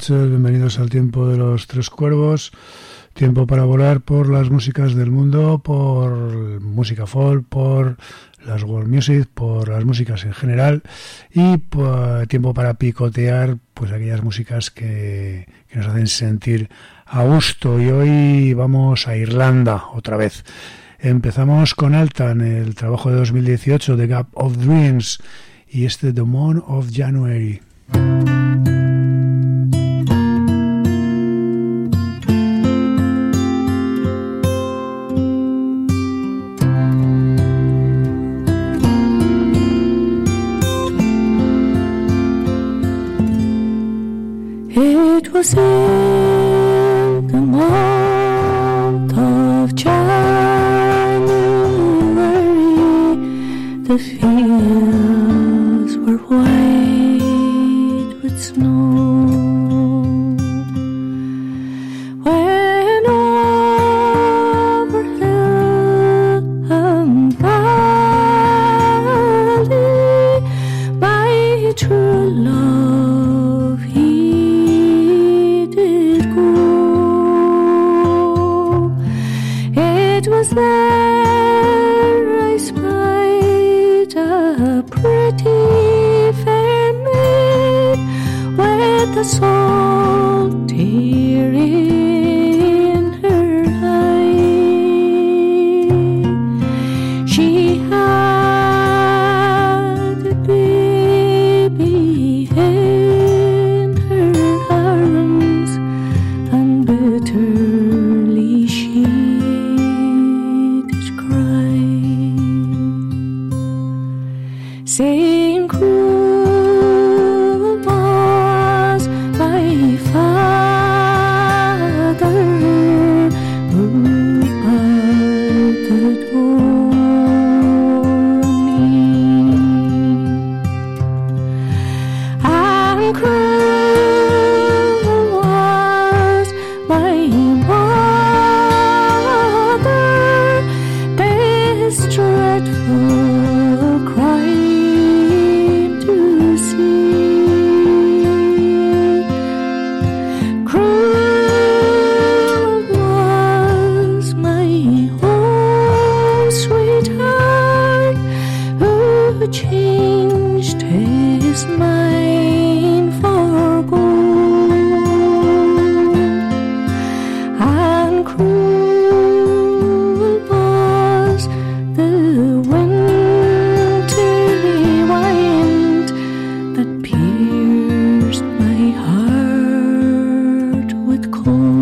noches, bienvenidos al Tiempo de los Tres Cuervos, tiempo para volar por las músicas del mundo, por música folk, por las world music, por las músicas en general y tiempo para picotear pues aquellas músicas que nos hacen sentir a gusto. Y hoy vamos a Irlanda otra vez. Empezamos con Altan, el trabajo de 2018 de Gap of Dreams y The Month of January. It was in the month of January, the fields were white with snow. When over hill and valley my true love he did go. It was there I spied a pretty fair maid with a salt tear in her eye. She had a baby in her arms and bitterly she did cry, saying cruel was my father who adored me, and cruel was my mother, this dreadful crime to see. Cruel was my home sweetheart who changed his mind for gold, and cruel was the wintry wind that pierced my heart with cold.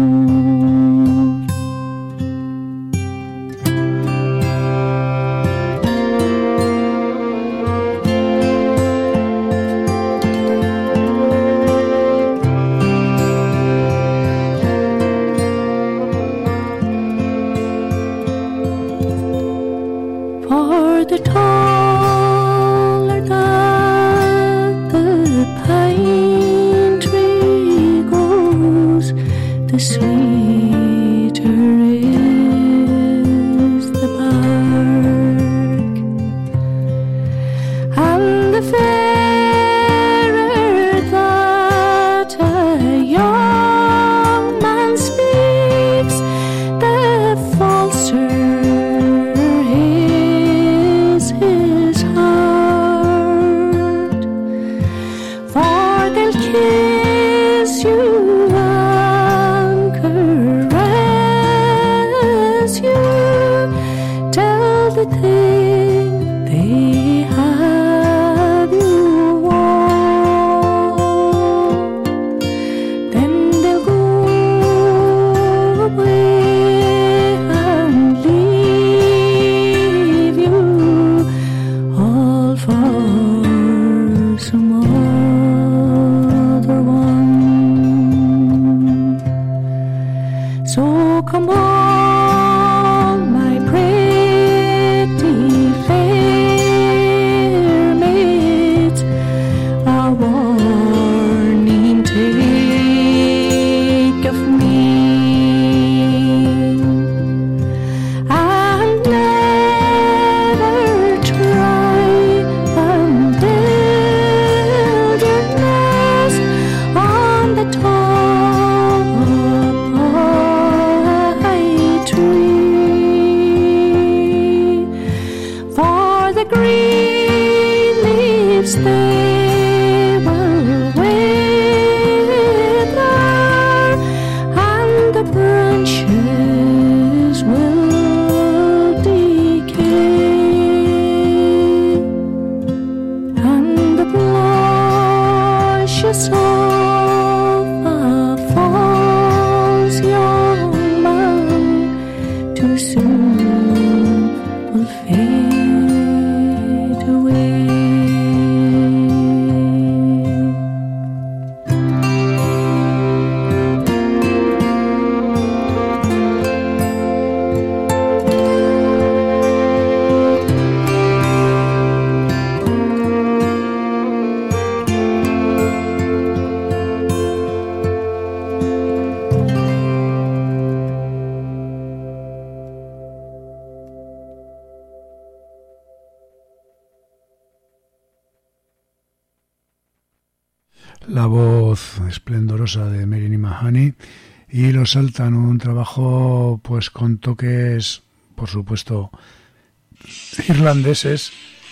For the taller that the pine tree grows, the sweeter is the bark, and the fairer that a young man speaks, the falser is his heart. For they'll kiss you and caress you, tell the thing they have you want. Then they'll go away and leave you all for some other one. So come on, my pretty fair maids, a warning take of me, and never try and build your nest on the la voz esplendorosa de Mary Mahoney, y Los Sultan, un trabajo pues con toques, por supuesto, irlandeses,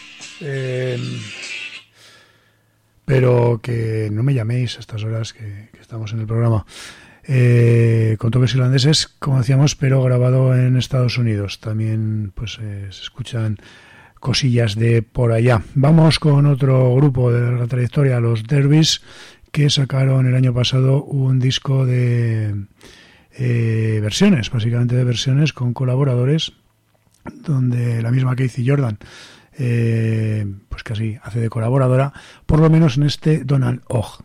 pero que no me llaméis a estas horas que estamos en el programa, con toques irlandeses, como decíamos, pero grabado en Estados Unidos. También pues se escuchan cosillas de por allá. Vamos con otro grupo de larga trayectoria, los Dervish, que sacaron el año pasado un disco de versiones, básicamente de versiones con colaboradores, donde la misma Casey Jordan pues casi hace de colaboradora, por lo menos en este Donald Og.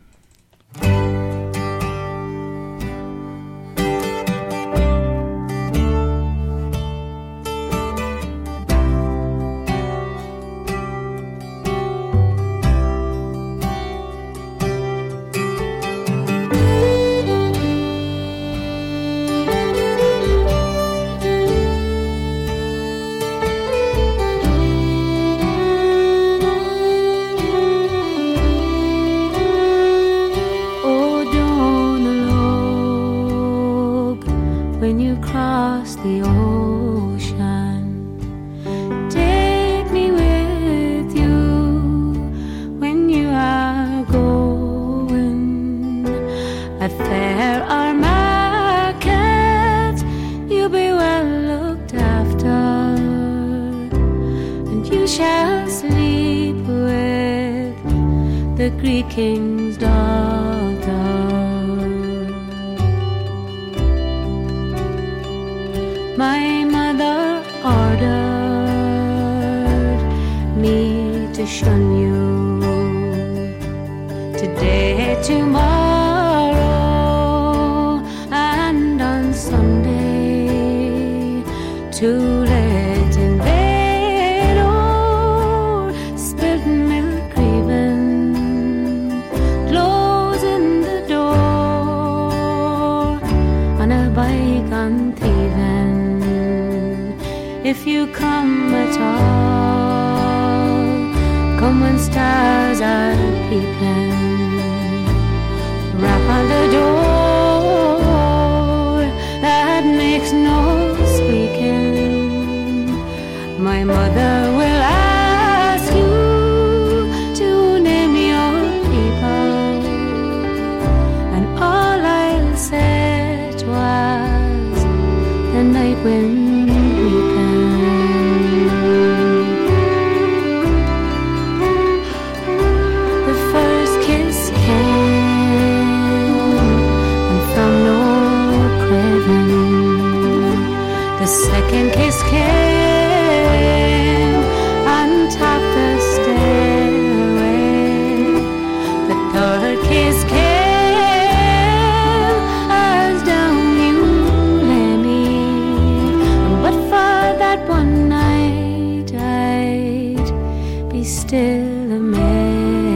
If you come at all, come when stars are peeping, rap on the door that makes no squeaking. My mother will ask you to name your people, and all I'll say was the night wind. Second kiss came on top the stairway. The third kiss came as down you lay me. But for that one night I'd be still a maiden.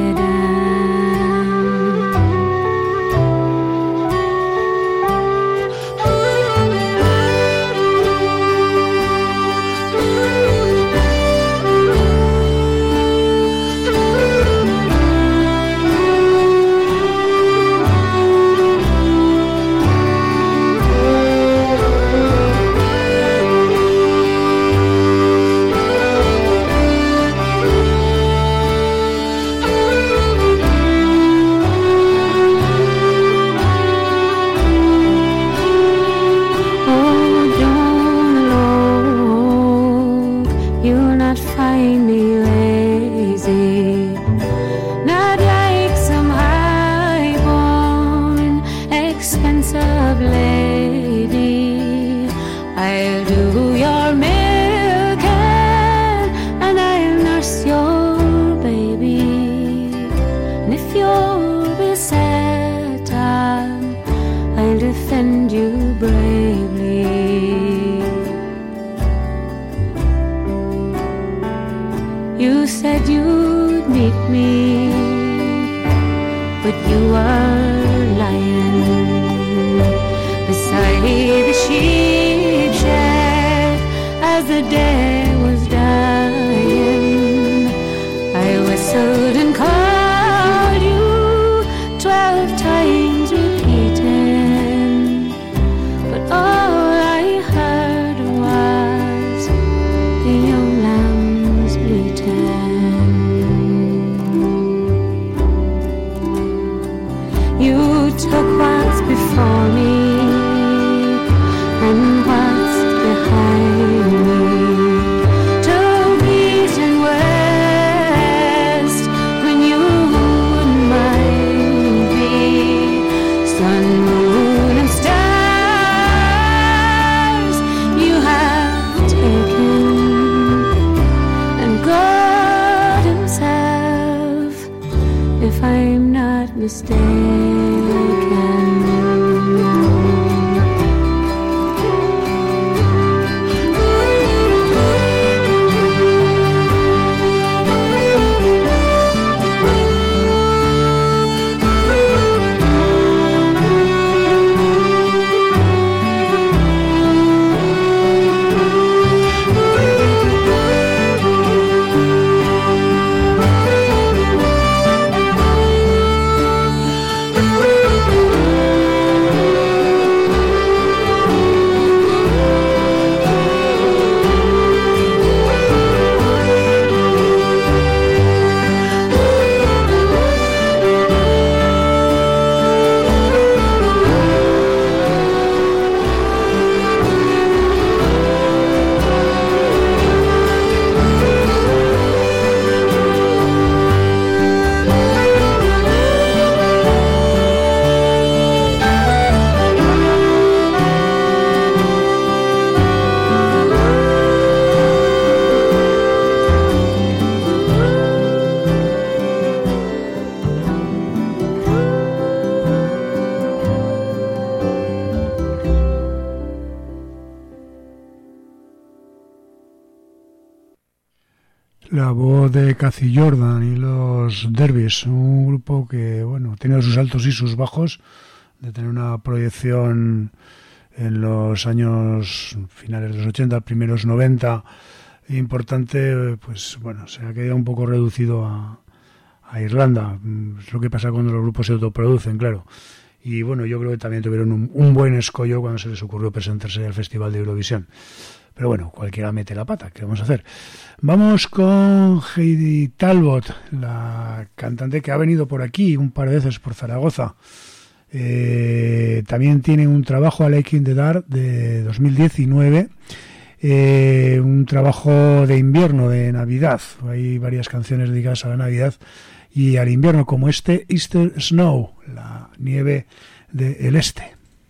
You said you'd meet me, but you were lying beside the sheep shed as the day was dying. I whistled and called you 12 la voz de Cathy Jordan y los Dervish, un grupo que, bueno, ha tenido sus altos y sus bajos, de tener una proyección en los años finales de los 80, primeros 90, importante, pues bueno, se ha quedado un poco reducido a Irlanda. Es lo que pasa cuando los grupos se autoproducen, claro. Y bueno, yo creo que también tuvieron un buen escollo cuando se les ocurrió presentarse al Festival de Eurovisión. Pero bueno, cualquiera mete la pata, ¿qué vamos a hacer? Vamos con Heidi Talbot, la cantante que ha venido por aquí un par de veces por Zaragoza. También tiene un trabajo, A Lake in the Dark, de 2019, un trabajo de invierno, de Navidad. Hay varias canciones dedicadas a la Navidad y al invierno, como este Easter Snow, la nieve del este.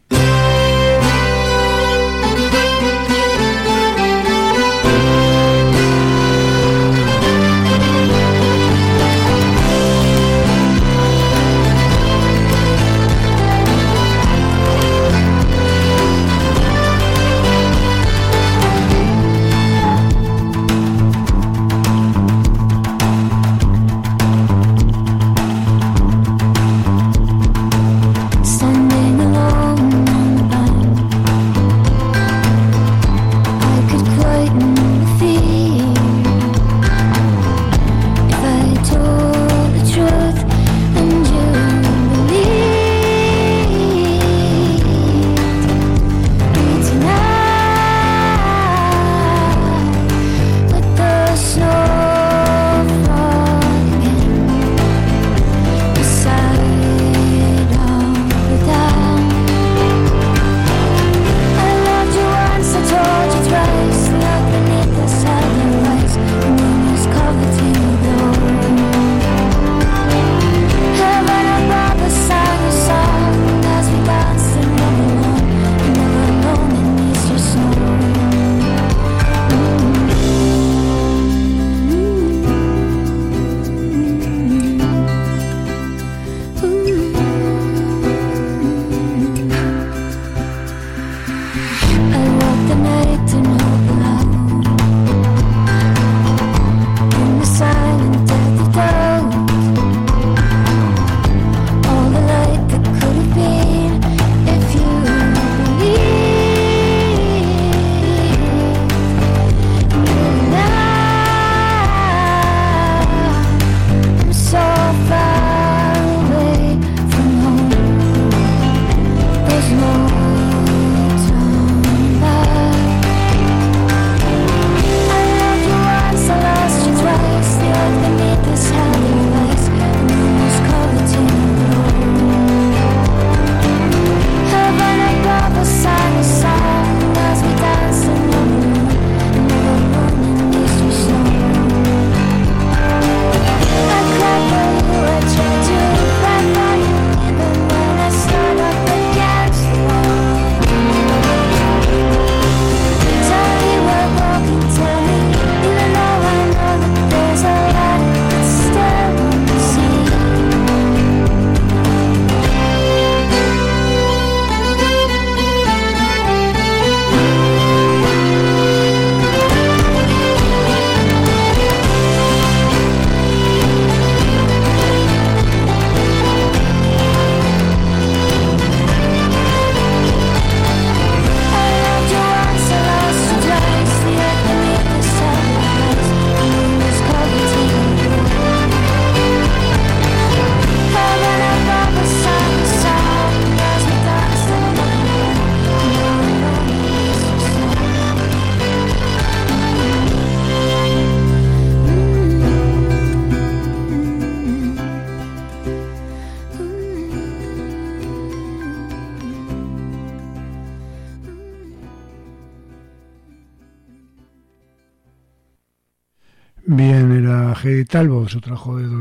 Bien, era Heidi Talbot, su trabajo de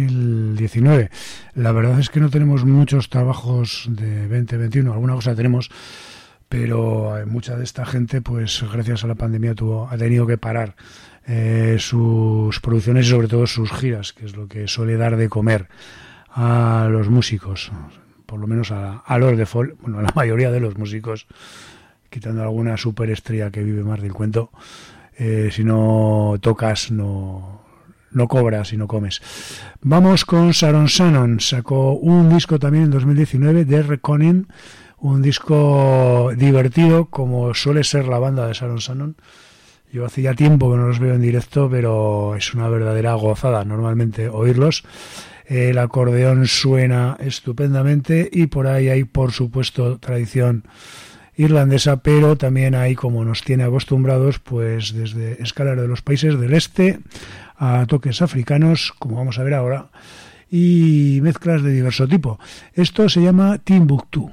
2019. La verdad es que no tenemos muchos trabajos de 2021, alguna cosa tenemos, pero mucha de esta gente, pues gracias a la pandemia, ha tenido que parar sus producciones y sobre todo sus giras, que es lo que suele dar de comer a los músicos, por lo menos a los de folk, bueno, a la mayoría de los músicos, quitando alguna superestrella que vive más del cuento. Si no tocas, no no cobras y no comes. Vamos con Sharon Shannon. Sacó un disco también en 2019, The Reckoning, un disco divertido, como suele ser la banda de Sharon Shannon. Yo hace ya tiempo que no los veo en directo, pero es una verdadera gozada normalmente oírlos. El acordeón suena estupendamente y por ahí hay, por supuesto, tradición irlandesa, pero también hay, como nos tiene acostumbrados, pues desde escalas de los países del este a toques africanos, como vamos a ver ahora, y mezclas de diverso tipo. Esto se llama Timbuktu.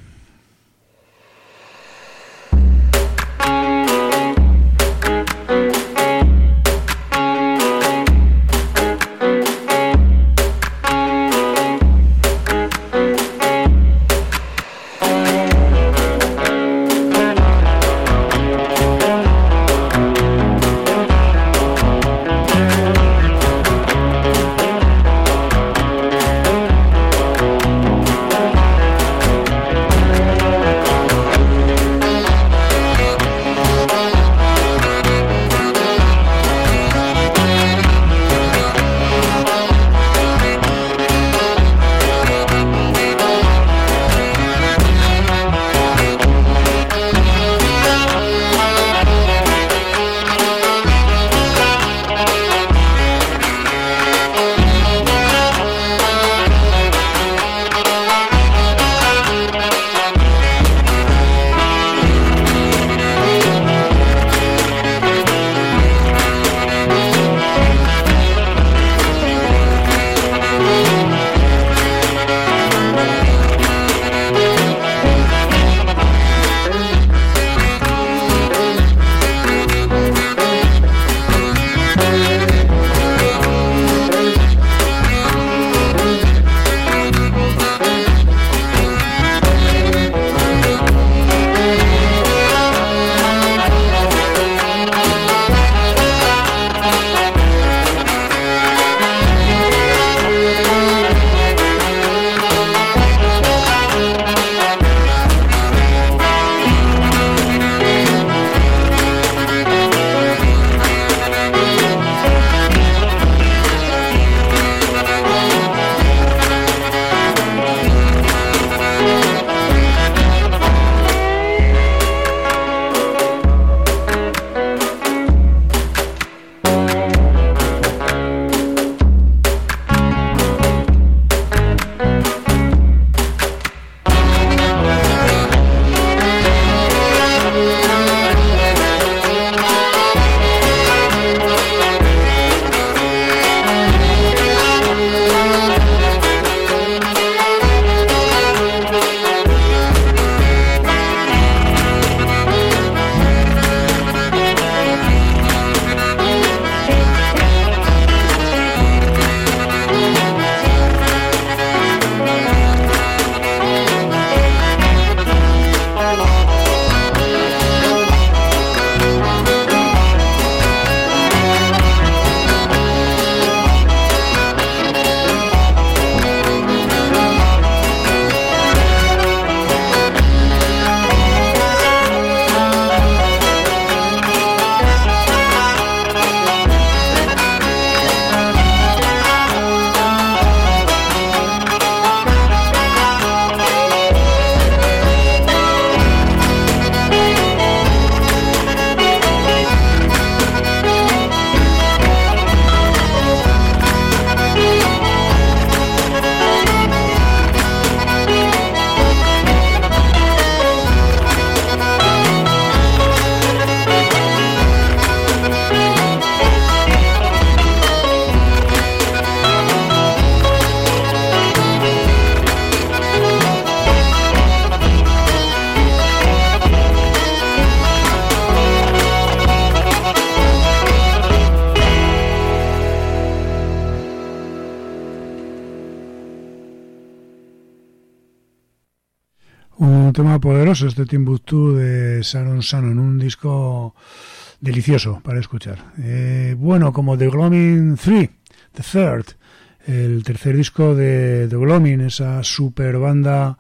Un tema poderoso este Timbuktu de Sharon Shannon, un disco delicioso para escuchar. Bueno, como The Gloaming 3, The Third, el tercer disco de The Gloaming, esa super banda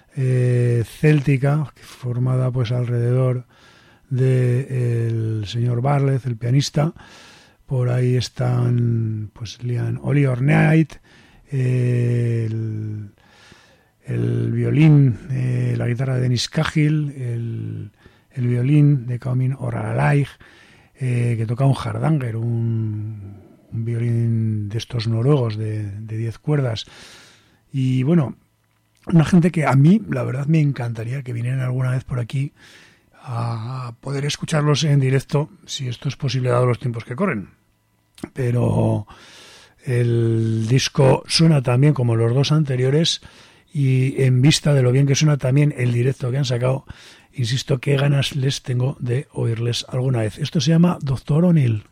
céltica formada pues alrededor del señor Bartlett, el pianista, Por ahí están pues Liam Oli Ornate, el violín, la guitarra de Dennis Cahill, el violín de Kaumin Oralaig, que toca un hardanger, un violín de estos noruegos de 10 cuerdas. Y bueno, una gente que a mí, la verdad, me encantaría que vinieran alguna vez por aquí a poder escucharlos en directo, si esto es posible dado los tiempos que corren. Pero el disco suena tan bien como los dos anteriores, y en vista de lo bien que suena también el directo que han sacado, insisto, qué ganas les tengo de oírles alguna vez. Esto se llama Dr. O'Neill.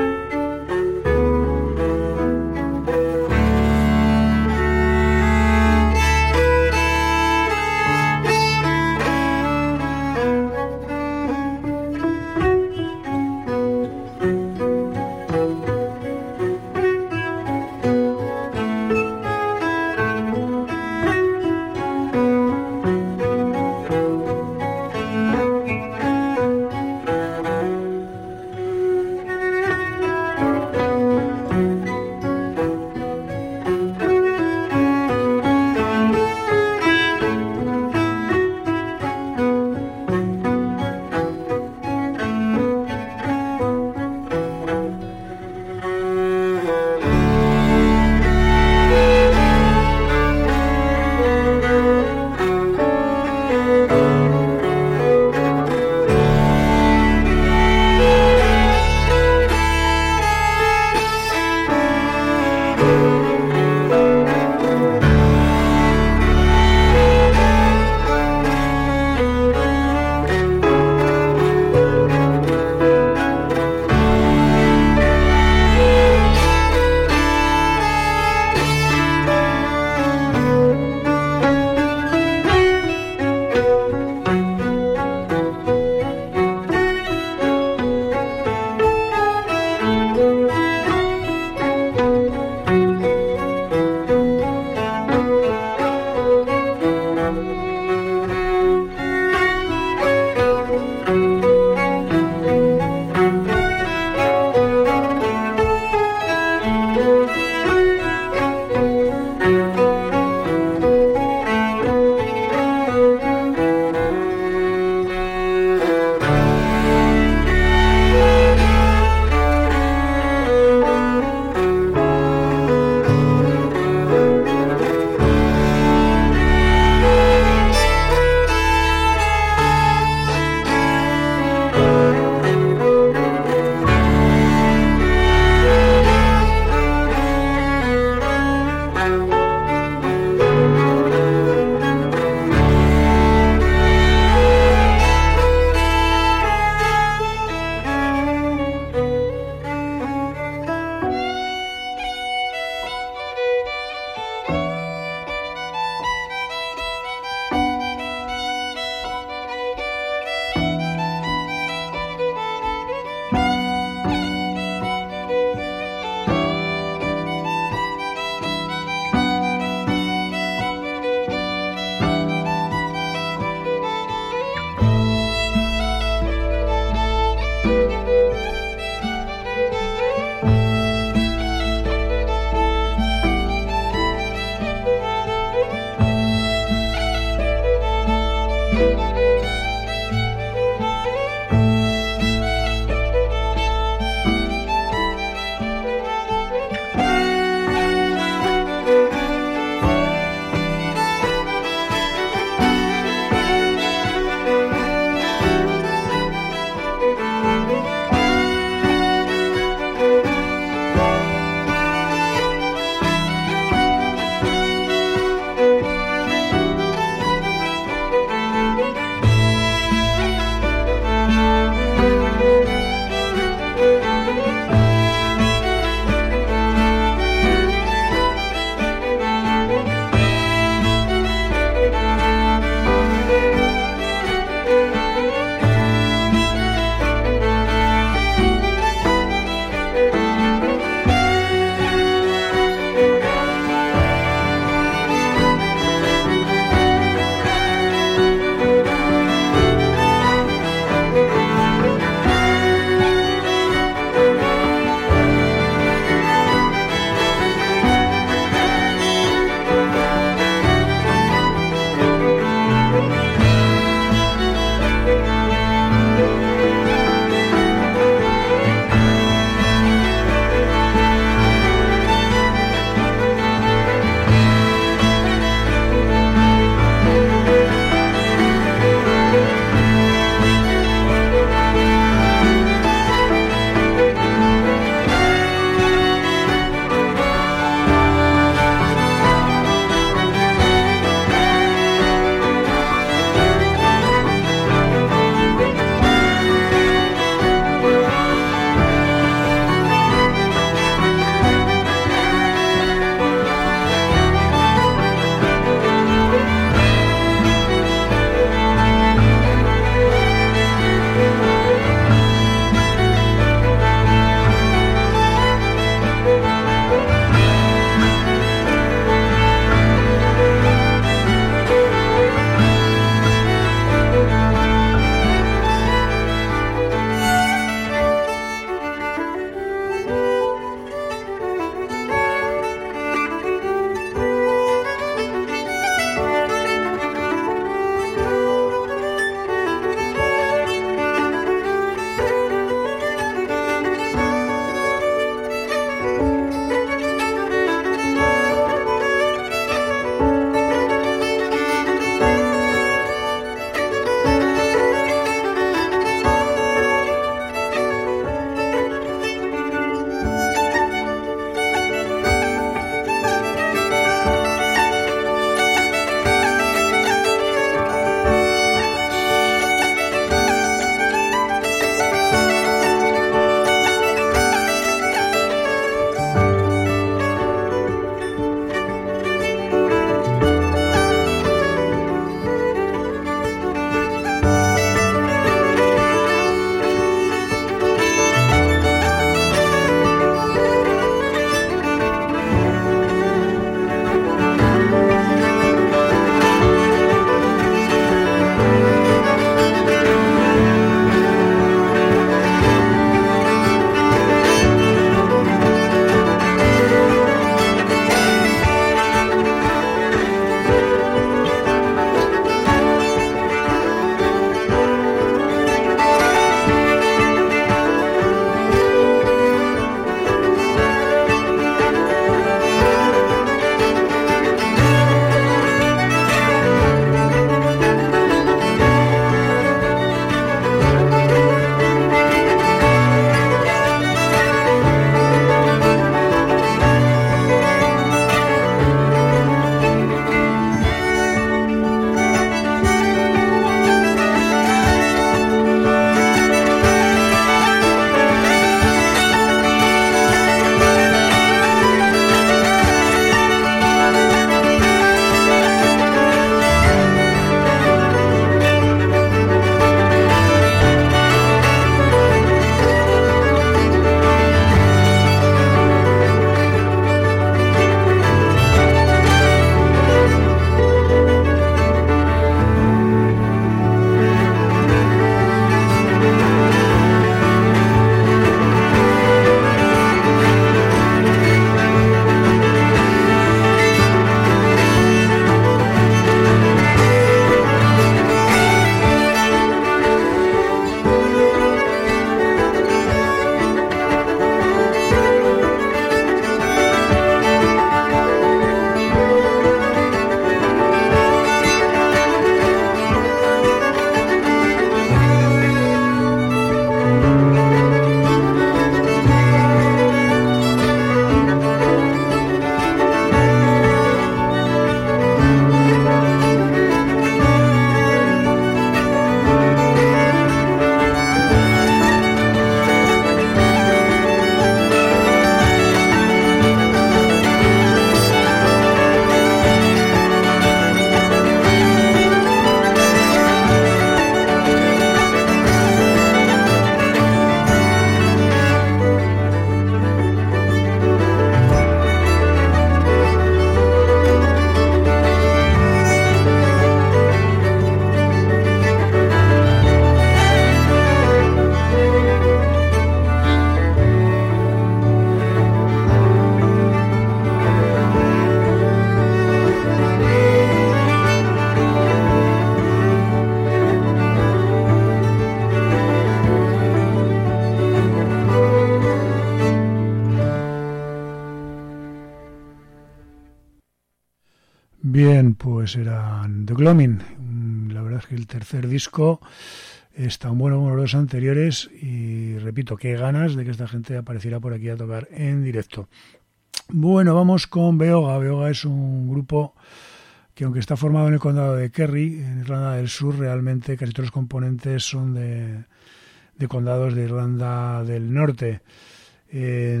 Garden, pues eran The Gloaming. La verdad es que el tercer disco es tan bueno como los dos anteriores y repito, qué ganas de que esta gente apareciera por aquí a tocar en directo. Bueno, vamos con Beoga. Beoga es un grupo que, aunque está formado en el condado de Kerry, en Irlanda del Sur, realmente casi todos los componentes son de condados de Irlanda del Norte. En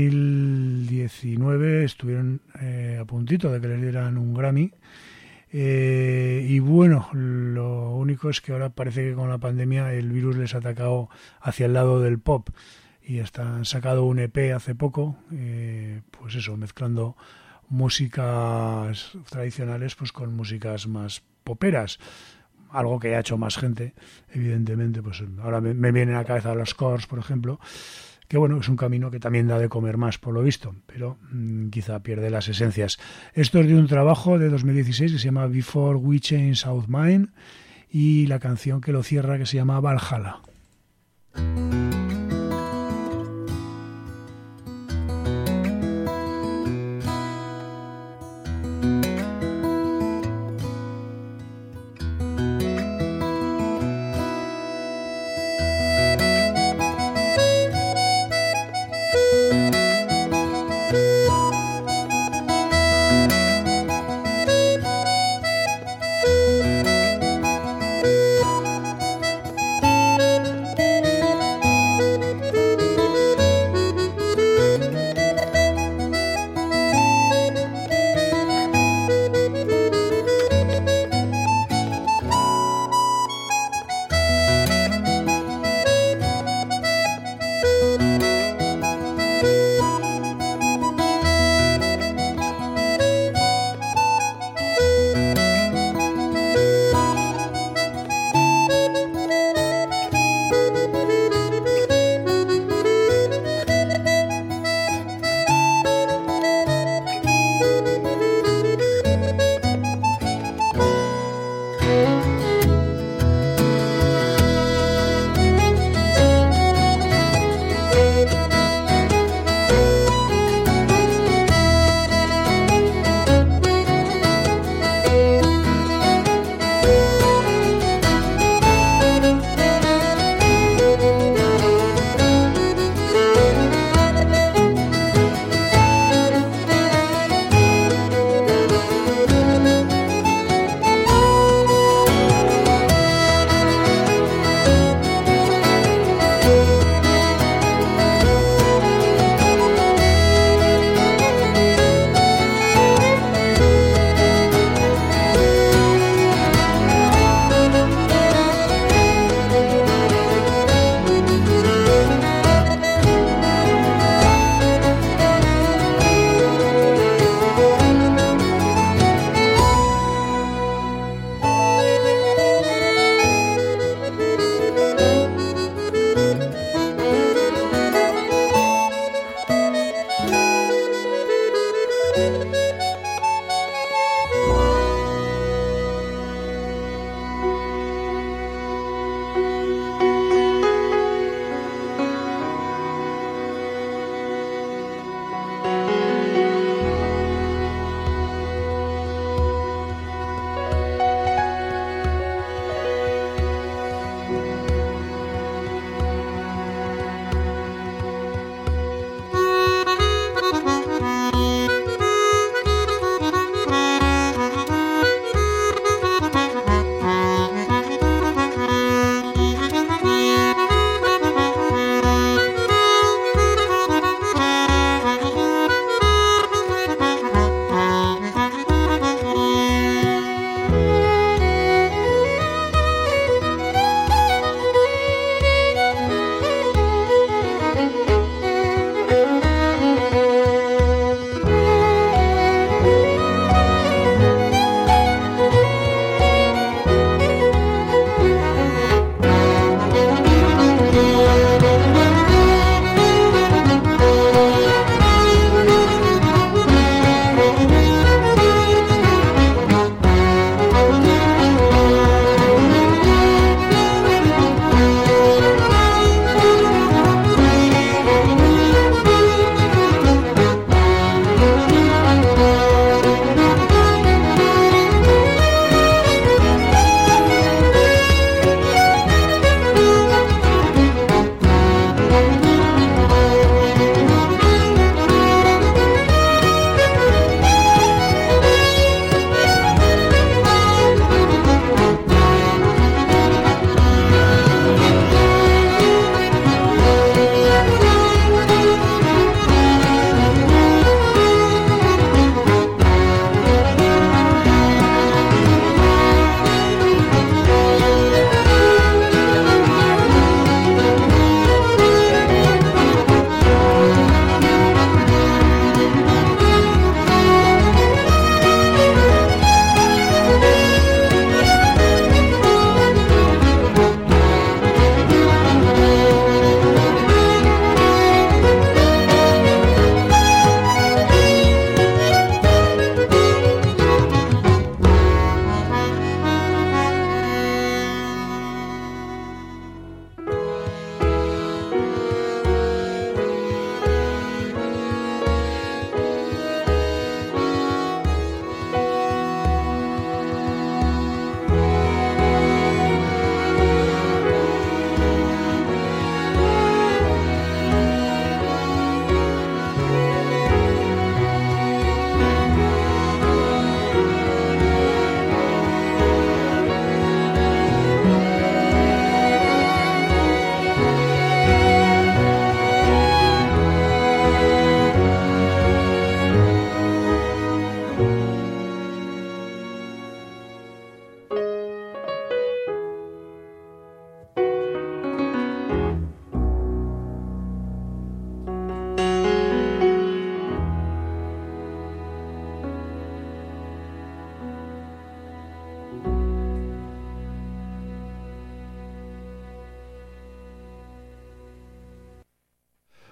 2019 estuvieron a puntito de que les dieran un Grammy. Y bueno, lo único es que ahora parece que con la pandemia el virus les ha atacado hacia el lado del pop. Y hasta han sacado un EP hace poco, pues eso, mezclando músicas tradicionales pues con músicas más poperas, algo que ha hecho más gente, evidentemente. Pues ahora me vienen a la cabeza los Corrs, por ejemplo, que bueno, es un camino que también da de comer más, por lo visto, pero quizá pierde las esencias. Esto es de un trabajo de 2016 que se llama Before We Change Our Mind, y la canción que lo cierra, que se llama Valhalla.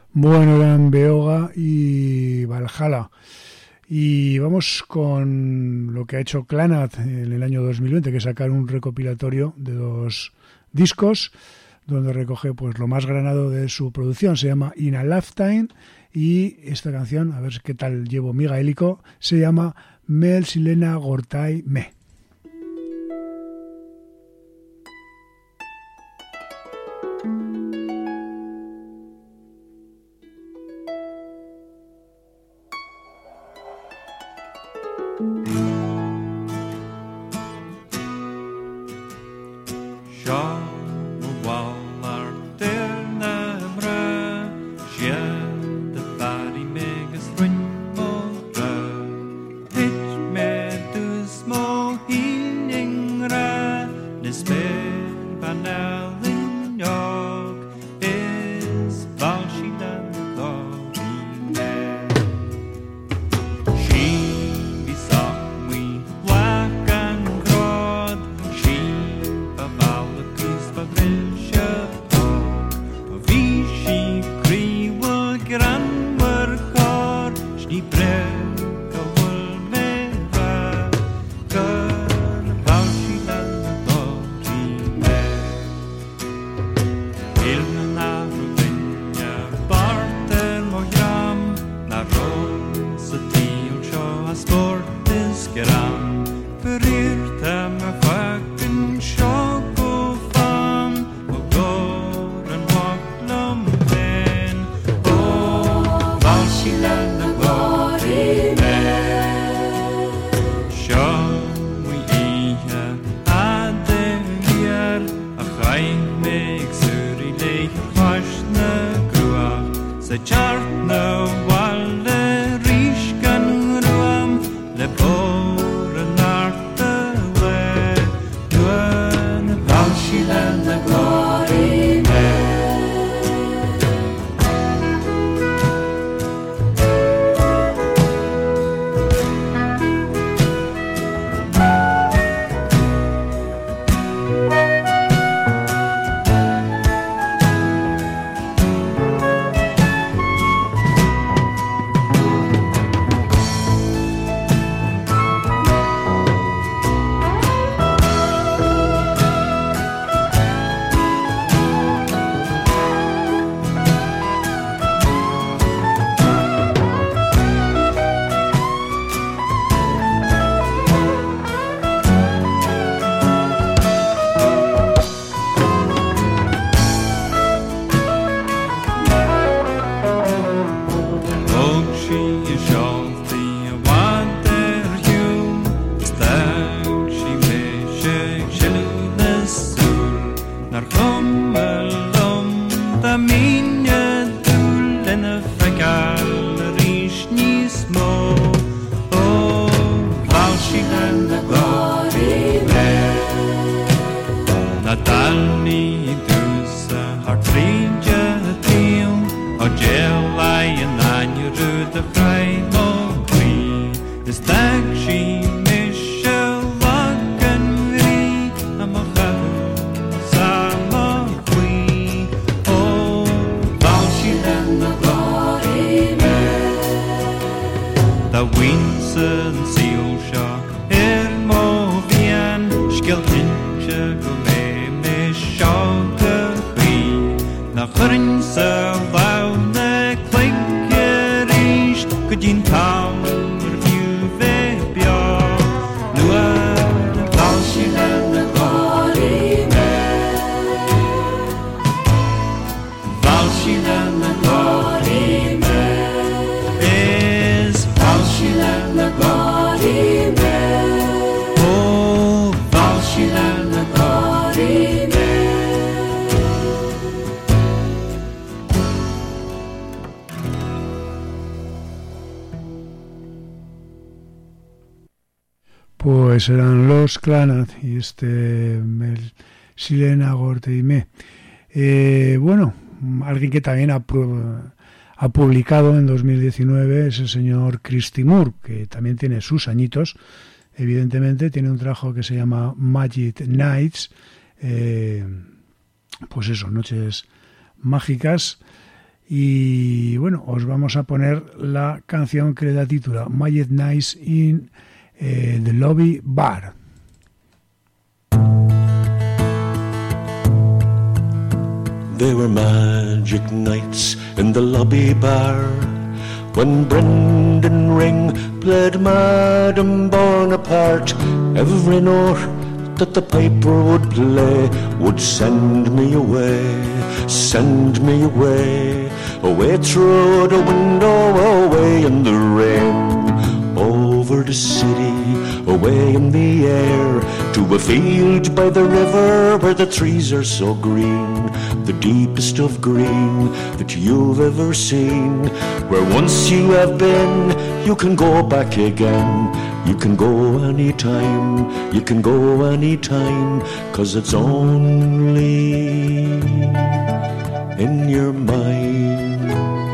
Bueno, eran Beoga y Valhalla. Y vamos con lo que ha hecho Clannad en el año 2020, que es sacar un recopilatorio de 2 discos, donde recoge pues lo más granado de su producción. Se llama In a Lifetime, y esta canción, a ver qué tal llevo mi gaélico, se llama Mel Silena Gortai Me. Pues eran los Clannad y Mel Silena Gortai Me. Bueno, alguien que también ha publicado en 2019 es el señor Chris Timur, que también tiene sus añitos. Evidentemente tiene un trabajo que se llama Magic Nights, pues eso, noches mágicas. Y bueno, os vamos a poner la canción que le da título, Magic Nights in the Lobby Bar. There were magic nights in the lobby bar when Brendan Ring played Madame Bonaparte. Every note that the piper would play would send me away, away through the window, away in the rain, over the city, away in the air, to a field by the river where the trees are so green, the deepest of green that you've ever seen. Where once you have been, you can go back again. You can go anytime, you can go anytime, 'cause it's only in your mind.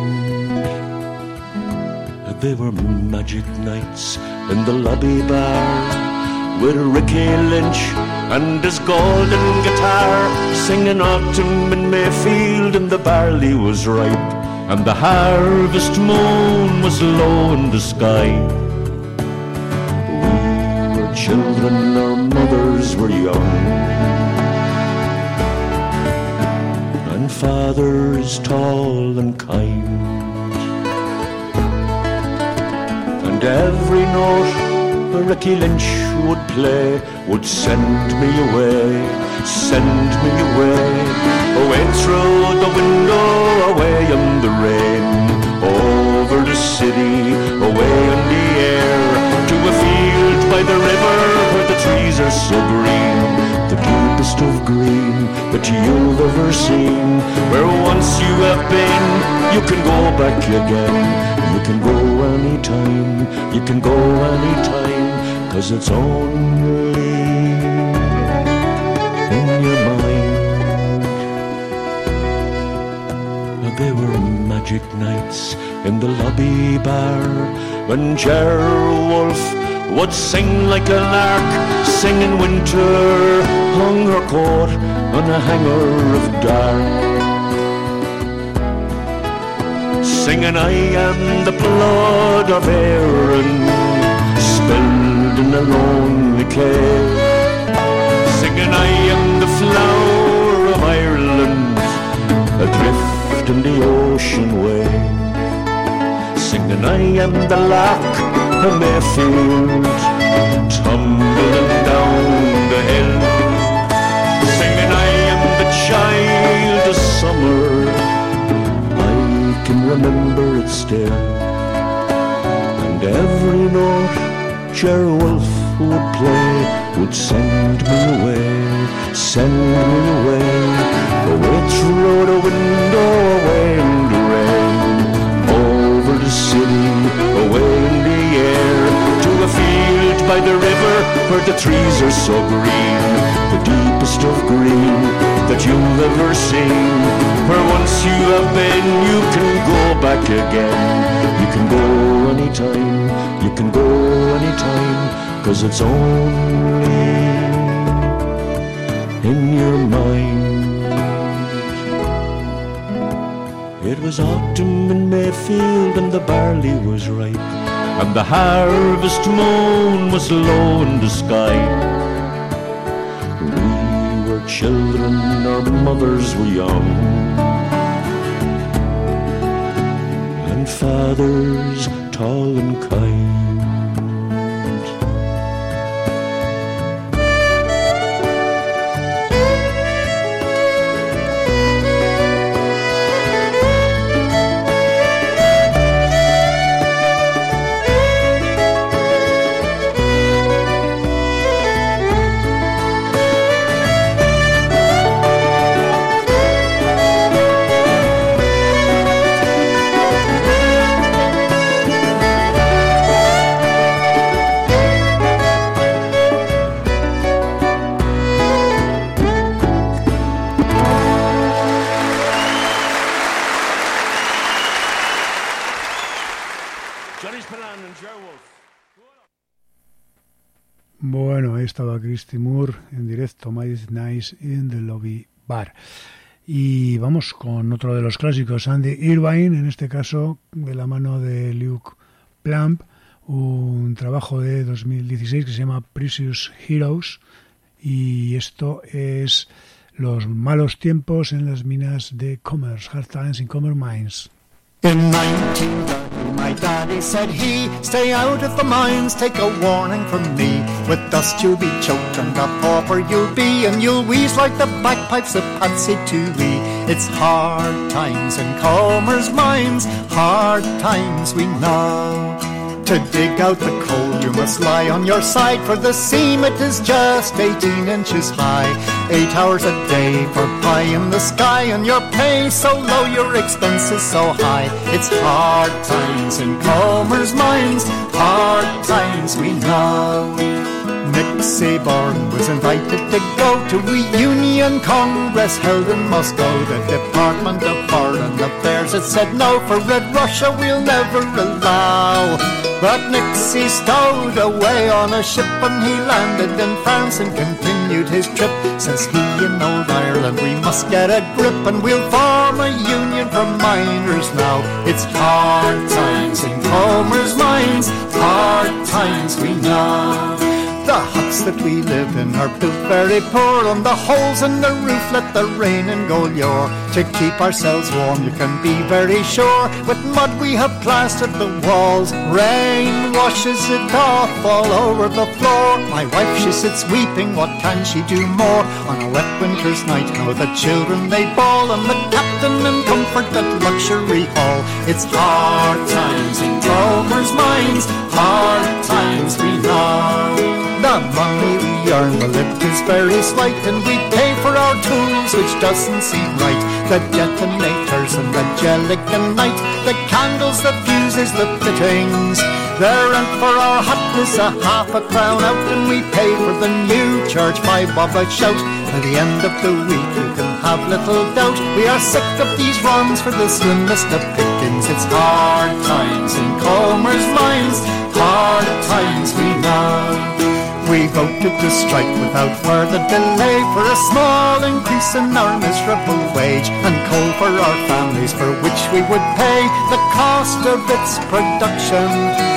There were magic nights in the lobby bar with Ricky Lynch and his golden guitar, singing autumn in Mayfield, and the barley was ripe and the harvest moon was low in the sky. We were children, our mothers were young, and fathers tall and kind, and every note Ricky Lynch would play would send me away, away through the window, away in the rain, over the city, away in the air, to a field by the river where the trees are so green, the deepest of green that you've ever seen. Where once you have been, you can go back again. You can go anytime, you can go anytime, 'cause it's only in your mind. There were magic nights in the lobby bar when Ger Wolf would sing like a lark, sing in winter, hung her coat on a hanger of dark, singing I am the blood of Aaron, spilled in a lonely cave, singing I am the flower of Ireland, adrift in the ocean wave, singing I am the loch of Mayfield, tumbling down the hill, singing I am the child of summer, I can remember it still, and every note Ger Wolf would play would send me away, away through the window, away in the rain, over the city, away in the air, to a field by the river where the trees are so green, the deepest of green that you've ever seen. Where once you have been, you can go back again. You can go anytime, you can go anytime, 'cause it's only in your mind. It was autumn in Mayfield and the barley was ripe, and the harvest moon was low in the sky. We were children, our mothers were young, and fathers tall and kind. Bueno, ahí estaba Christy Moore en directo, Magic Nights in the Lobby Bar. Y vamos con otro de los clásicos, Andy Irvine, en este caso de la mano de Luke Plumb, un trabajo de 2016 que se llama Precious Heroes, y esto es los malos tiempos en las minas de Commerce, Hard Times in Commerce Mines. In 1930, my daddy said he, stay out of the mines, take a warning from me. With dust you'll be choked and a pauper you'll be, and you'll wheeze like the bagpipes of Patsy Toohey. It's hard times in Commerce Mines, hard times we know. To dig out the coal you must lie on your side, for the seam it is just 18 inches high. 8 hours a day for pie in the sky, and your pay so low, your expenses so high. It's hard times in Commerce Mines, hard times we know. Nixie Bourne was invited to go to a Union Congress held in Moscow. The Department of Foreign Affairs had said no, for Red Russia we'll never allow. But Nixie stowed away on a ship and he landed in France and continued his trip. Says he, in old Ireland we must get a grip, and we'll form a union for miners now. It's hard times in Commerce Mines, hard times we know. The huts that we live in are built very poor, and the holes in the roof let the rain and go lure. To keep ourselves warm you can be very sure, with mud we have plastered the walls. Rain washes it off all over the floor. My wife she sits weeping, what can she do more? On a wet winter's night how the children they bawl, and the captain in comfort at Luxury Hall. It's hard times in Commerce Mines, hard times we know. The money we earn, well it is very slight, and we pay for our tools, which doesn't seem right. The detonators and the gelicanite, the candles, the fuses, the fittings. The rent for our hut is a £0.5 out, and we pay for the new church by bob a shout. By the end of the week you can have little doubt, we are sick of these runs for the slimmest of pickings. It's hard times in Commerce Mines, hard times we know. We voted to strike without further delay, for a small increase in our miserable wage, and coal for our families, for which we would pay the cost of its production.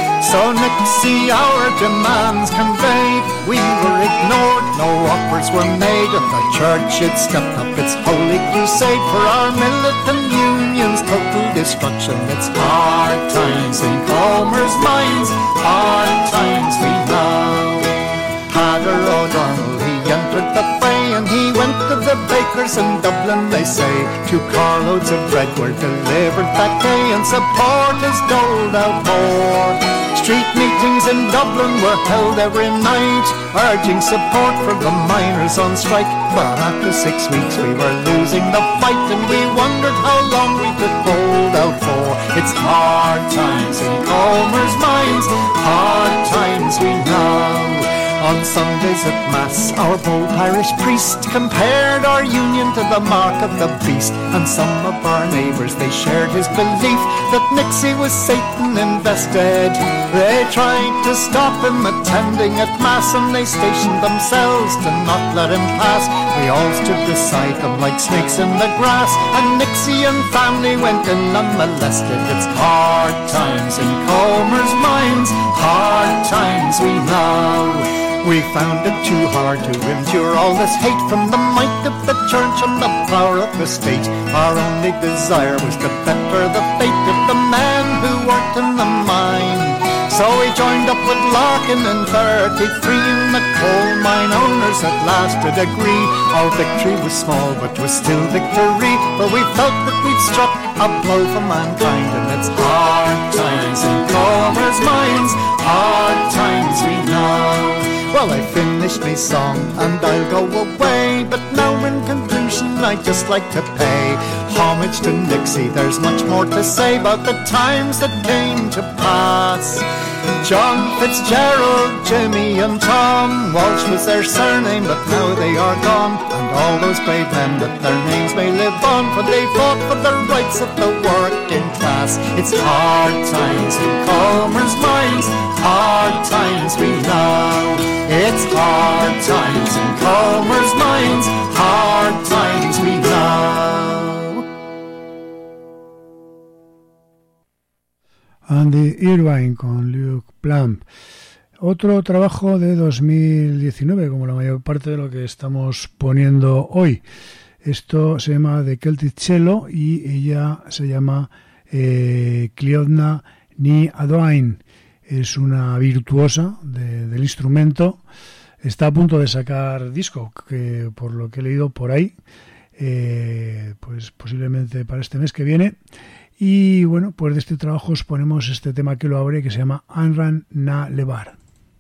So Nixie our demands conveyed, we were ignored, no offers were made, and the church had stepped up its holy crusade for our militant union's total destruction. It's hard times in Commerce Mines, hard times we know. Padder O'Donnell, he entered the fray, and he went to the bakers in Dublin, they say. 2 carloads of bread were delivered that day, and support is doled out more. Street meetings in Dublin were held every night, urging support for the miners on strike. But after 6 weeks we were losing the fight, and we wondered how long we could hold out for. It's hard times in Commerce Mines, hard times we know. On Sundays at Mass, our bold parish priest compared our union to the mark of the beast, and some of our neighbours, they shared his belief that Nixie was Satan invested. They tried to stop him attending at Mass, and they stationed themselves to not let him pass. We all stood beside them like snakes in the grass, and Nixie and family went in unmolested. It's hard times in Commerce Mines, hard times we know. We found it too hard to endure all this hate from the might of the church and the power of the state. Our only desire was to better the fate of the men who worked in the mine. So we joined up with Larkin and 33, and the coal mine owners at last did agree. Our victory was small but was still victory, for we felt that we'd struck a blow for mankind. And it's hard times in Commerce Mines, hard times we know. Well, I finished my song and I'll go away, but now in conclusion I'd just like to pay homage to Nixie. There's much more to say about the times that came to pass. John Fitzgerald, Jimmy and Tom, Walsh was their surname, but now they are gone. And all those brave men, that their names may live on, for they fought for the rights of the working class. It's hard times in Commerce Mines, hard times we know. It's hard times in Commerce Mines, hard times we know. Andy Irvine con Luke Plumb. Otro trabajo de 2019, como la mayor parte de lo que estamos poniendo hoy. Esto se llama The Celtic Cello y ella se llama Cliodhna Ní Amháin. Es una virtuosa del instrumento. Está a punto de sacar disco, que por lo que he leído por ahí, pues posiblemente para este mes que viene. Y bueno, pues de este trabajo os ponemos este tema que lo abre, que se llama Anran na Levar.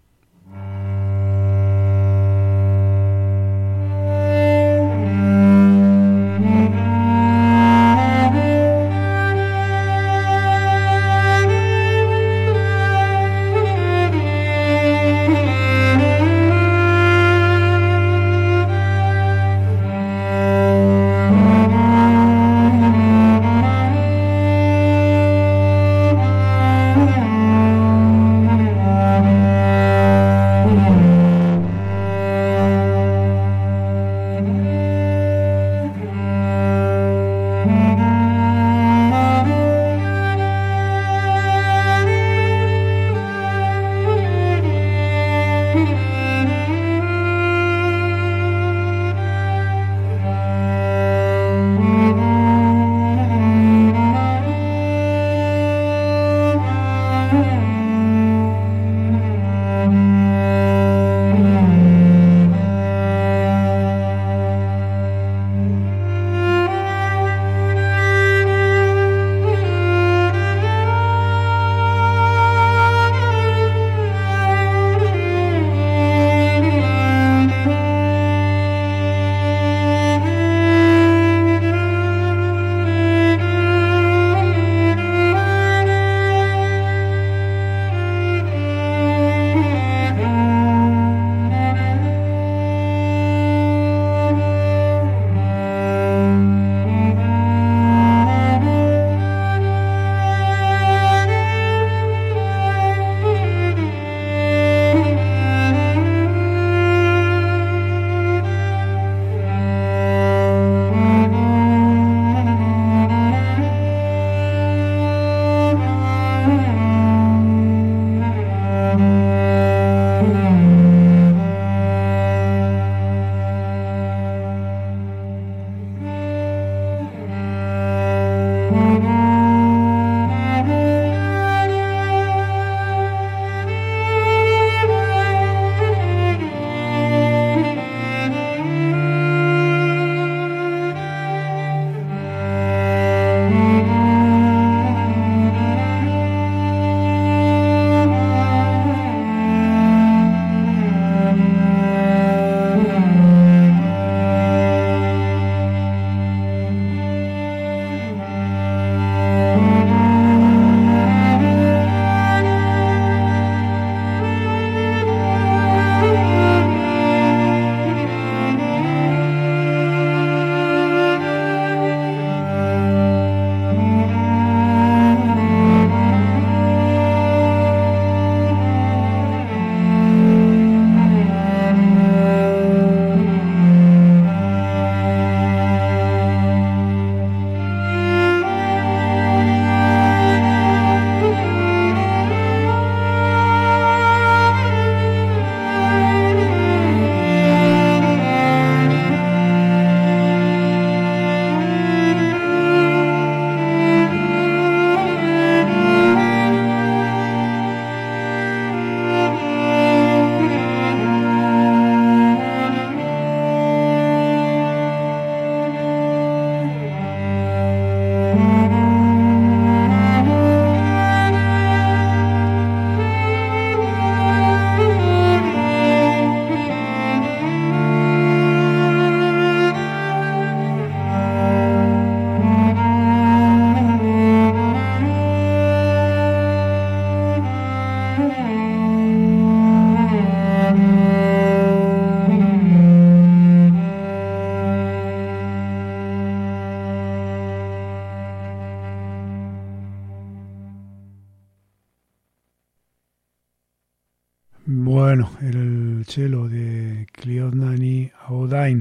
Bueno, el cello de Cliodhna Ní Amháin.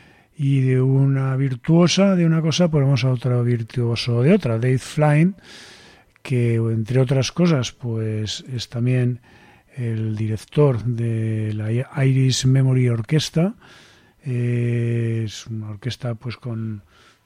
Y de una virtuosa de una cosa, pues vamos a otro virtuoso de otra, Dave Flynn, que entre otras cosas pues es también el director de la Irish Memory Orchestra. Es una orquesta pues con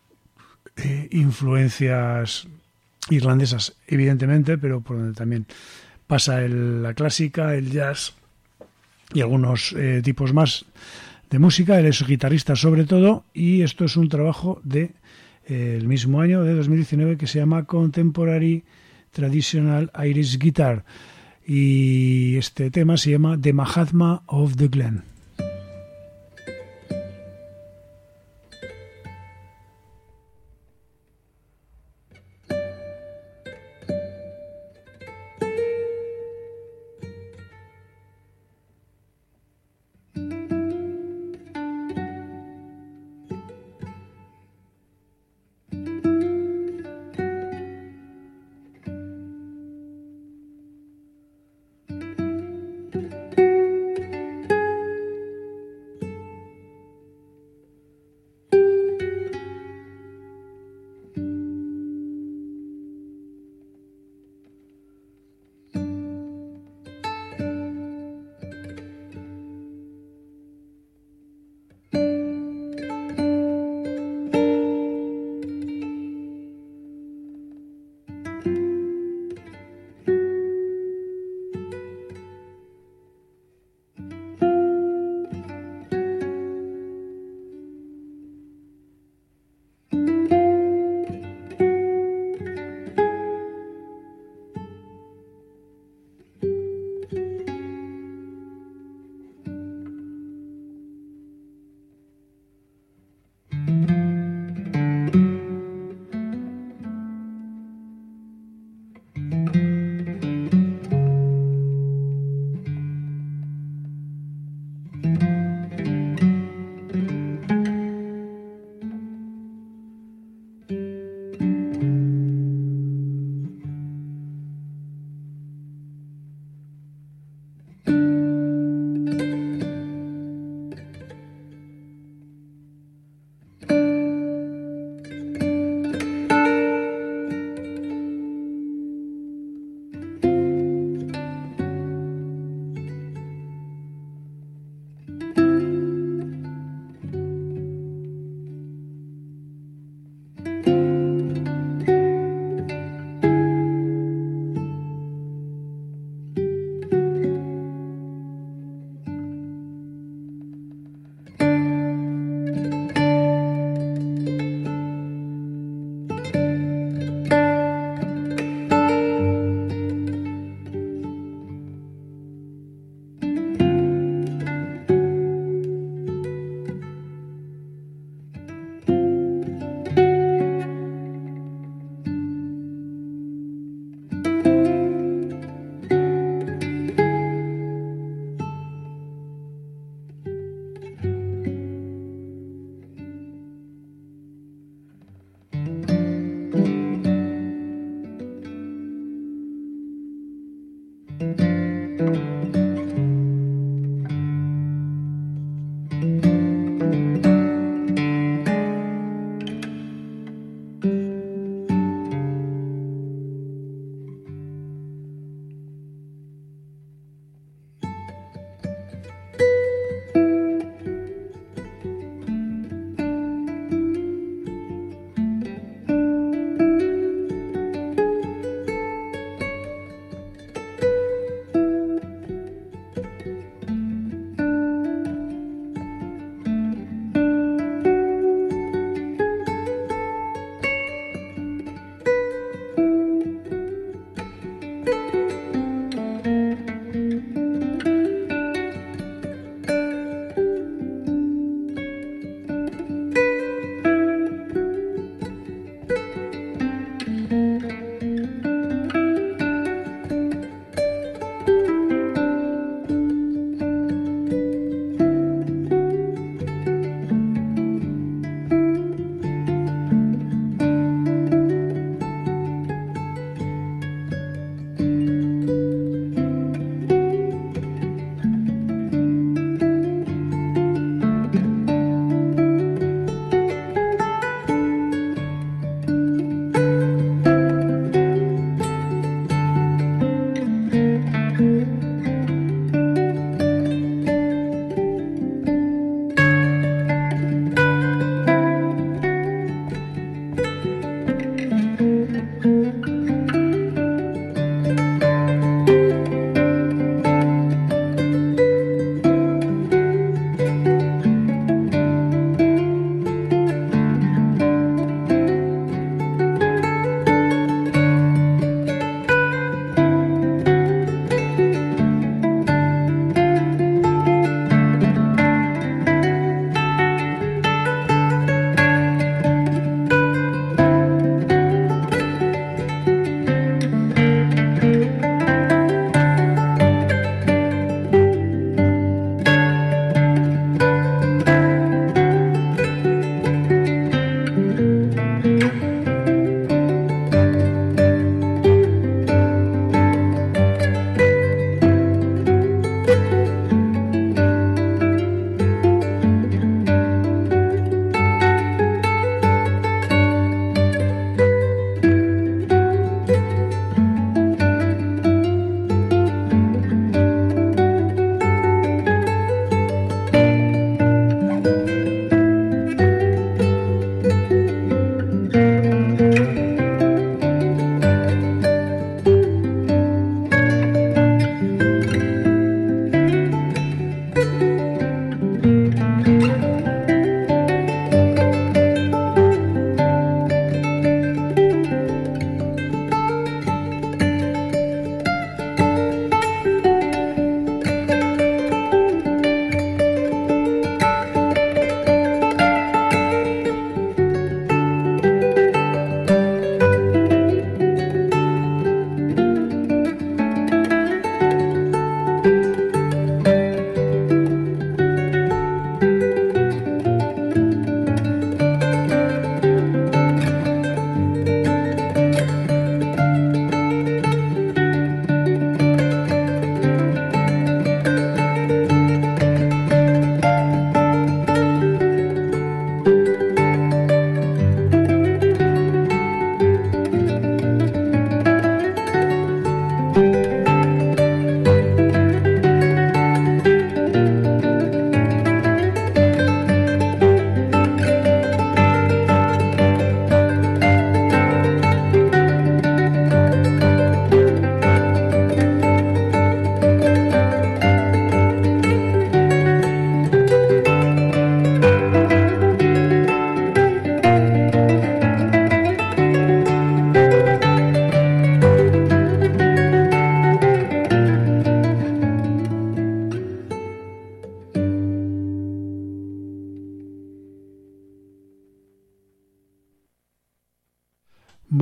influencias irlandesas evidentemente, pero por donde también pasa la clásica, el jazz y algunos tipos más de música. Él es guitarrista sobre todo, y esto es un trabajo de el mismo año de 2019 que se llama Contemporary Traditional Irish Guitar, y este tema se llama The Mahatma of the Glen.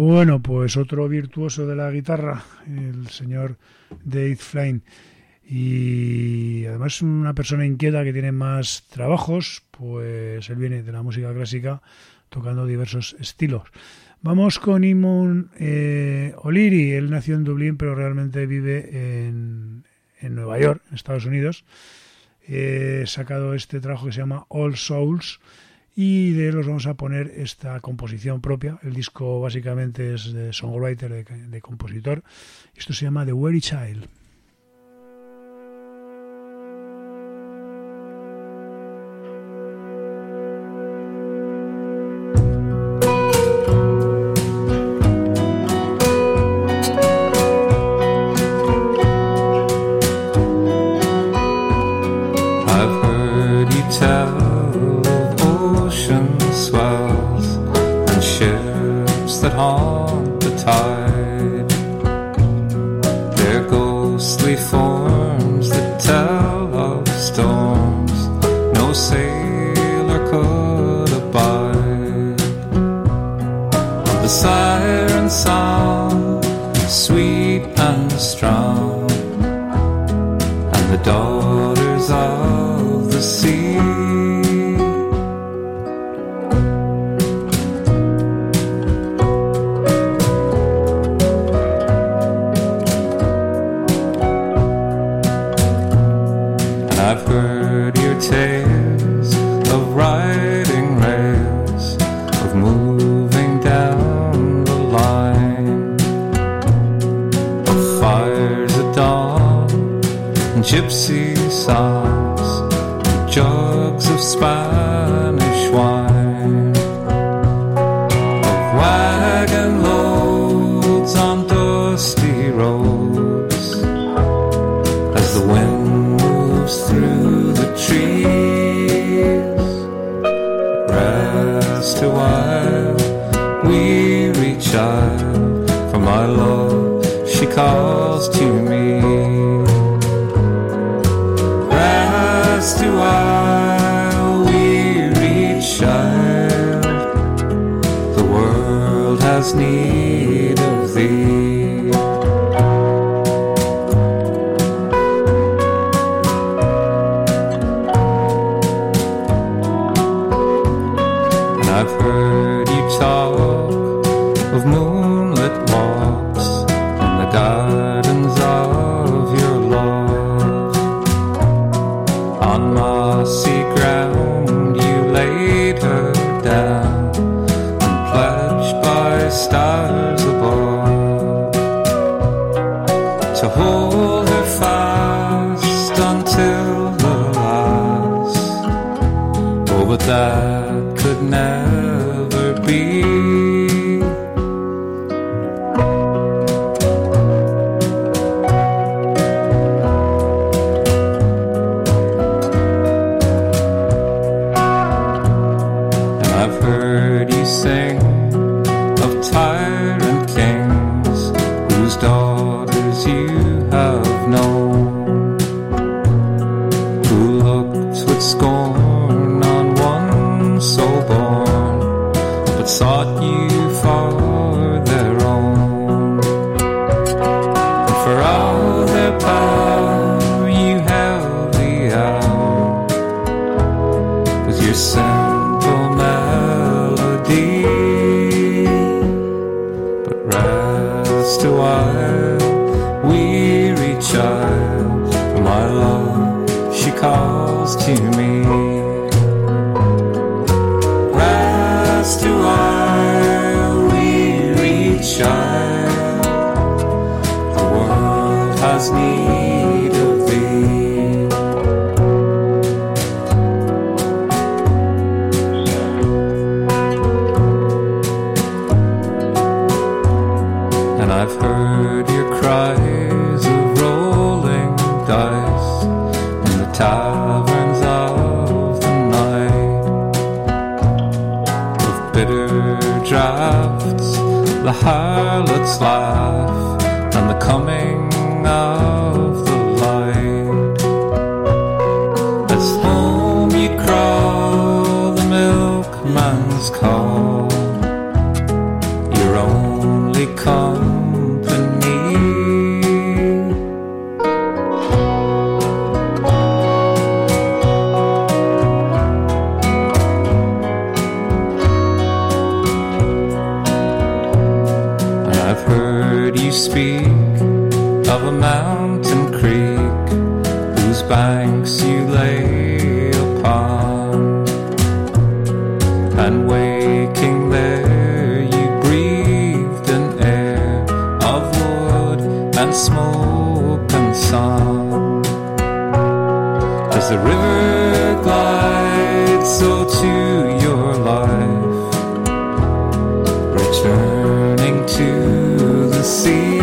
Bueno, pues otro virtuoso de la guitarra, el señor Dave Flynn, y además una persona inquieta que tiene más trabajos, pues él viene de la música clásica tocando diversos estilos. Vamos con Eamon O'Leary. Él nació en Dublín, pero realmente vive en Nueva York, en Estados Unidos. He sacado este trabajo que se llama All Souls, y de él os vamos a poner esta composición propia. El disco básicamente es de songwriter, de compositor. Esto se llama The Weary Child. Call your own company. I've heard you speak of a mountain creek whose banks you lay upon, and waking there you breathed an air of wood and smoke and song. As the river glides so to your life, returning to the sea,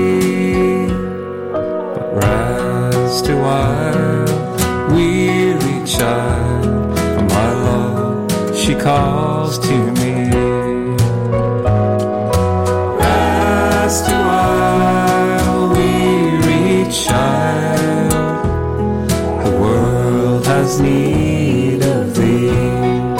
but rest a while, weary child, for my love she calls to me. Rest a while, weary child, the world has need of thee.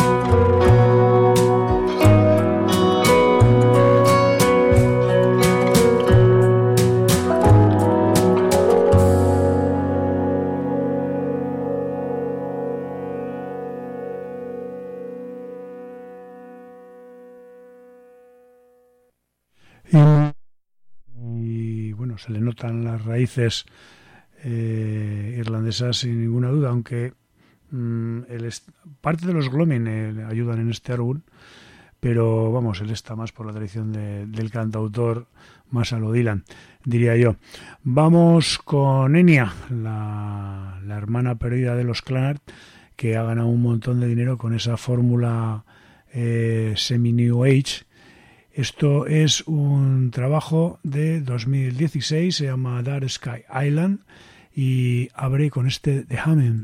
Y bueno, se le notan las raíces irlandesas sin ninguna duda, aunque parte de los Gloaming ayudan en este álbum, pero vamos, él está más por la tradición del cantautor, más a lo Dylan, diría yo. Vamos con Enya, la hermana perdida de los Clannad, que ha ganado un montón de dinero con esa fórmula semi-New Age. Esto es un trabajo de 2016, se llama Dark Sky Island, y abre con este The Hammond.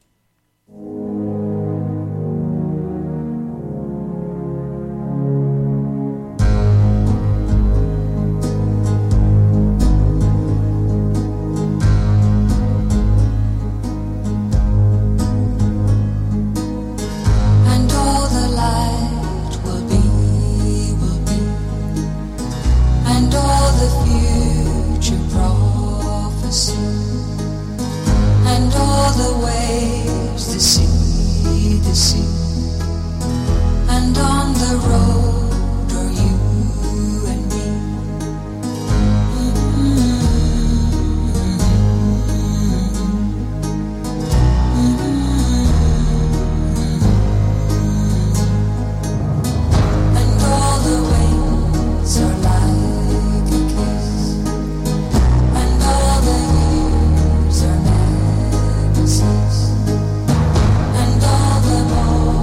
And all the waves, the sea, and on the road are you and me. And all the waves are like a kiss, and all the years are never cease, and all the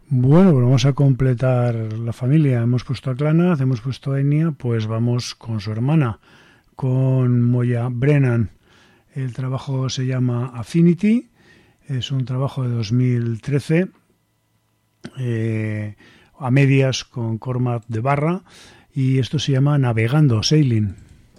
Bueno, pues vamos a completar la familia. Hemos puesto a Clannad, hemos puesto a Enya, pues vamos con su hermana, con Moya Brennan. El trabajo se llama Affinity, es un trabajo de 2013, a medias con Cormac de Barra, y esto se llama Navegando, Sailing.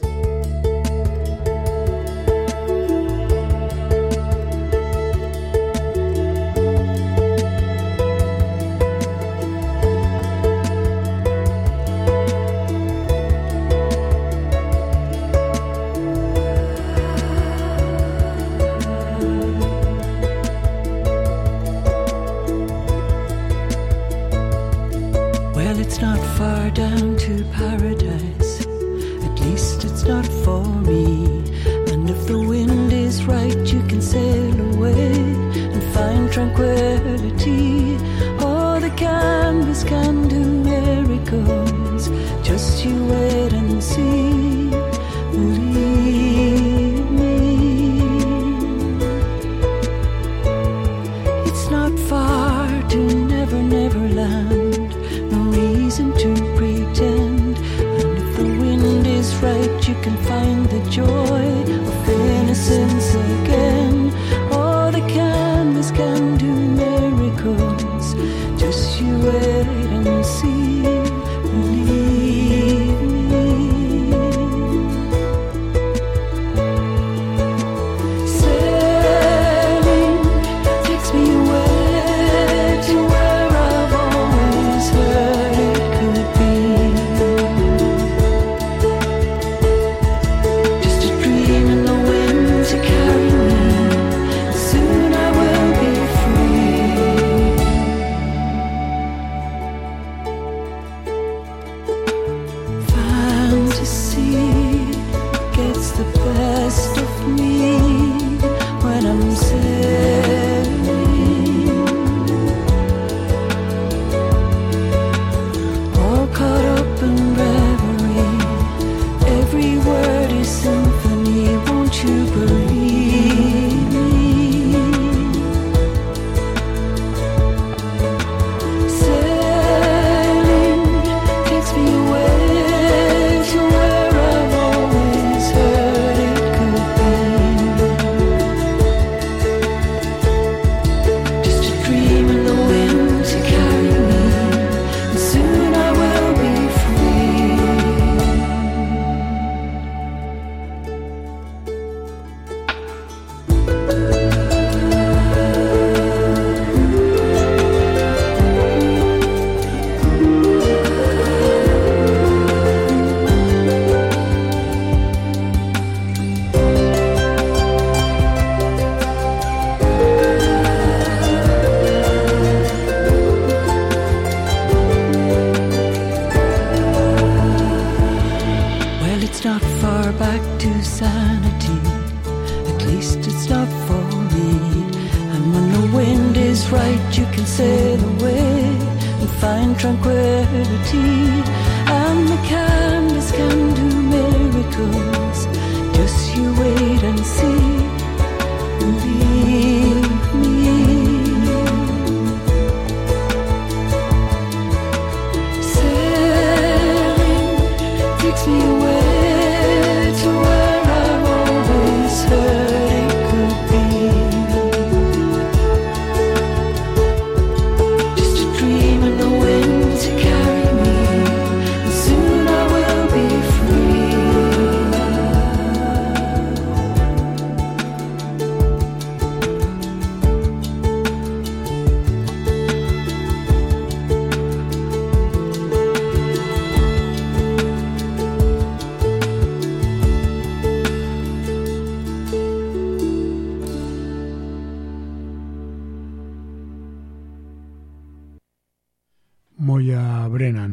Moya Brennan,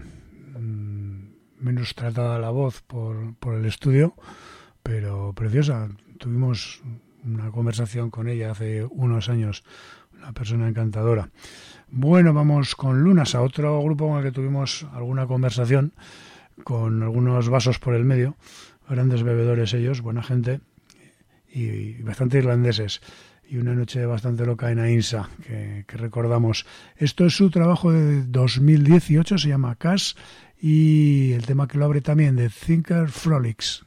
menos tratada la voz por el estudio, pero preciosa. Tuvimos una conversación con ella hace unos años, una persona encantadora. Bueno, vamos con Lunas, a otro grupo con el que tuvimos alguna conversación, con algunos vasos por el medio, grandes bebedores ellos, buena gente y bastante irlandeses. y Una noche bastante loca en Ainsa, que recordamos. Esto es su trabajo de 2018, se llama Cash, y el tema que lo abre también, de Thinker Frolics.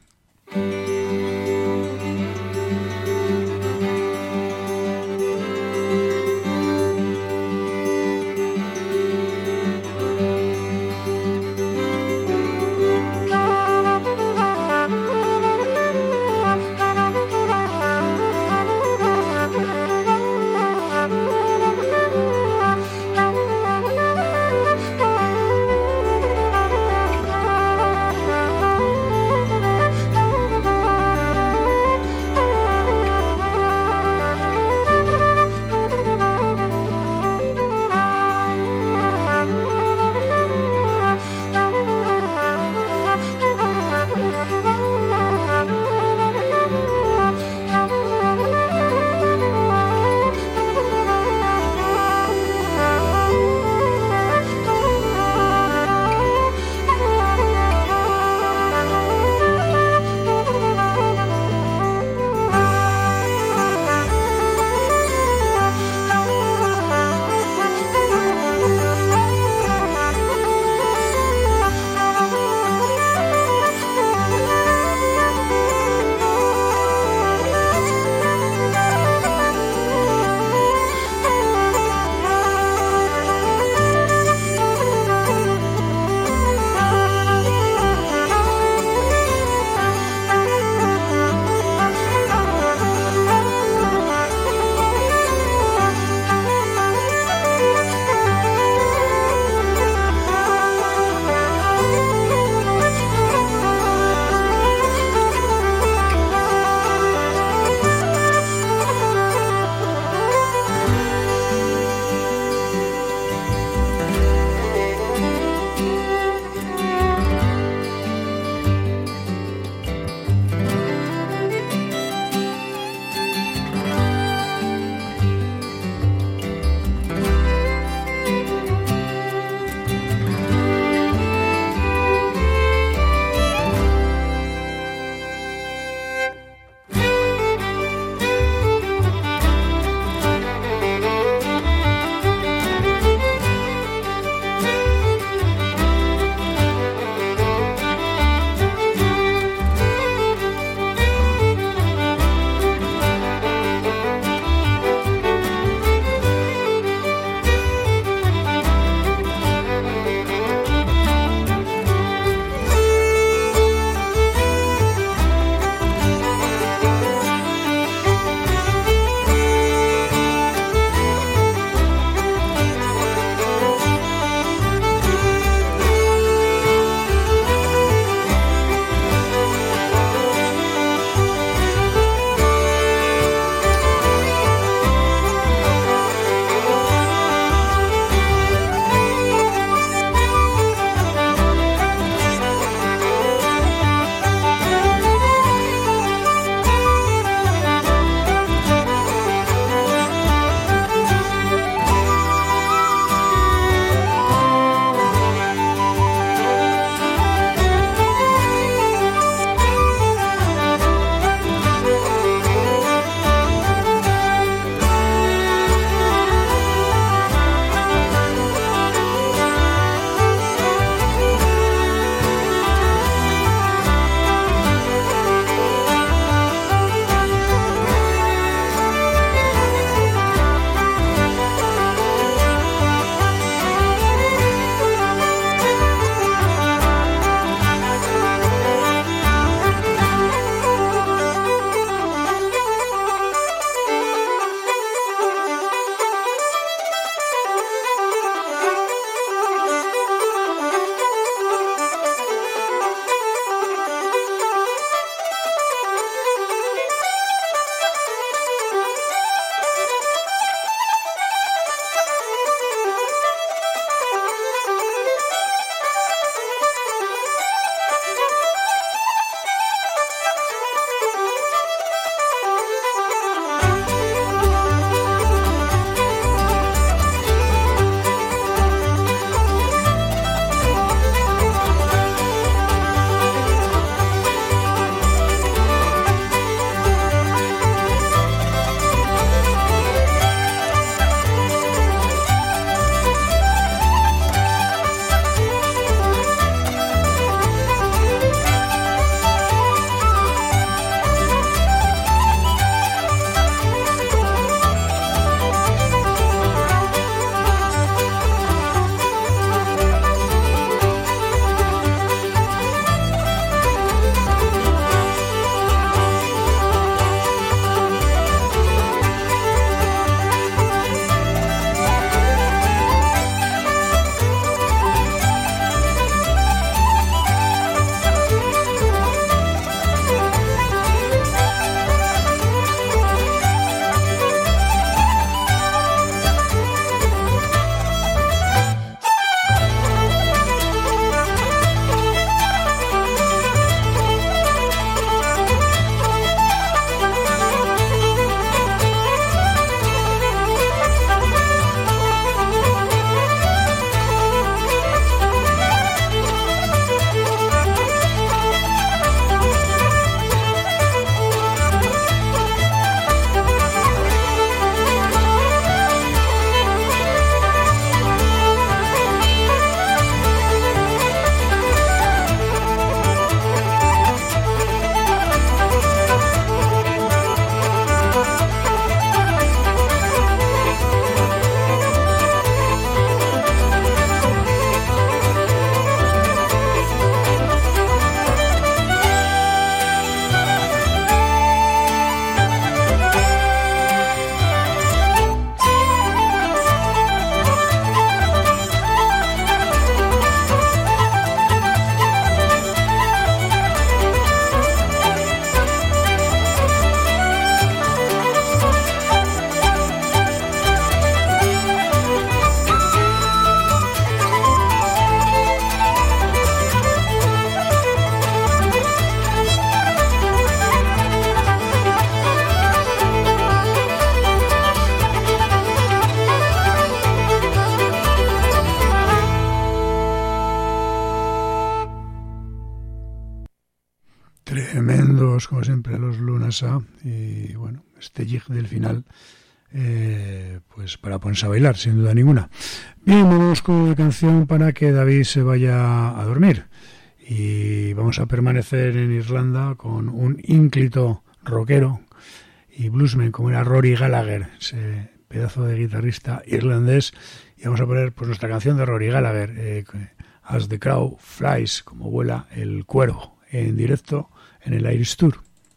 como siempre, los Lunasa y bueno, este jig del final, pues para ponerse a bailar, sin duda ninguna. Bien, vamos con una canción para que David se vaya a dormir y vamos a permanecer en Irlanda con un ínclito rockero y bluesman como era Rory Gallagher, ese pedazo de guitarrista irlandés, y vamos a poner pues nuestra canción de Rory Gallagher, As the Crow Flies, como vuela el cuervo, en directo en el Irish Tour.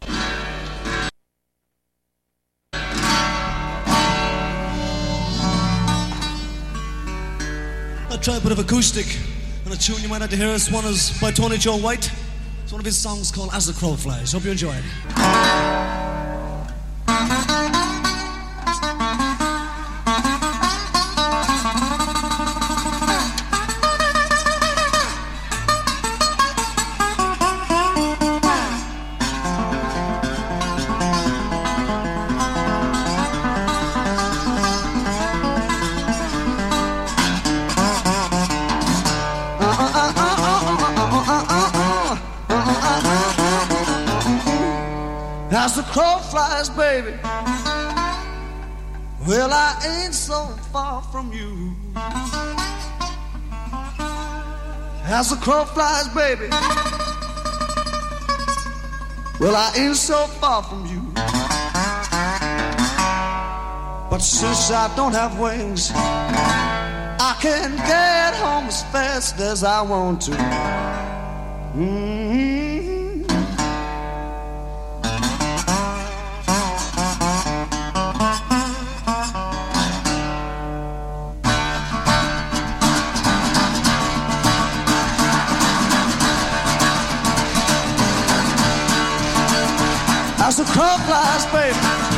I'll try a bit of acoustic and a tune you might like to hear. This one is by Tony Joe White. It's one of his songs called As the Crow Flies. Hope you enjoy it. As the crow flies, baby, well, I ain't so far from you. As the crow flies, baby, well, I ain't so far from you. But since I don't have wings, I can't get home as fast as I want to. As the crow flies, baby,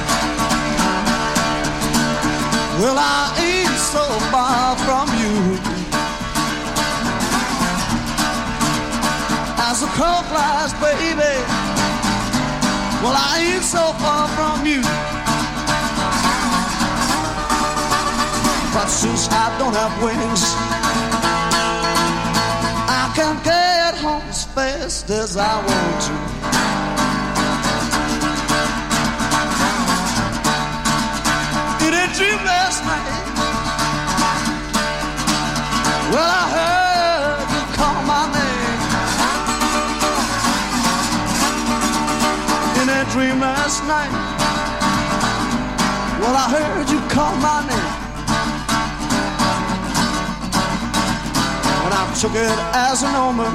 well, I ain't so far from you. As the crow flies, baby, well, I ain't so far from you. But since I don't have wings, I can't get home as fast as I want to. Dream last night. Well, I heard you call my name. In a dream last night. Well, I heard you call my name. And I took it as an omen.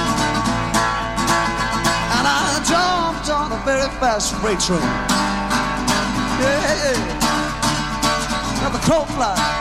And I jumped on a very fast freight train. Yeah. Now the crow flies.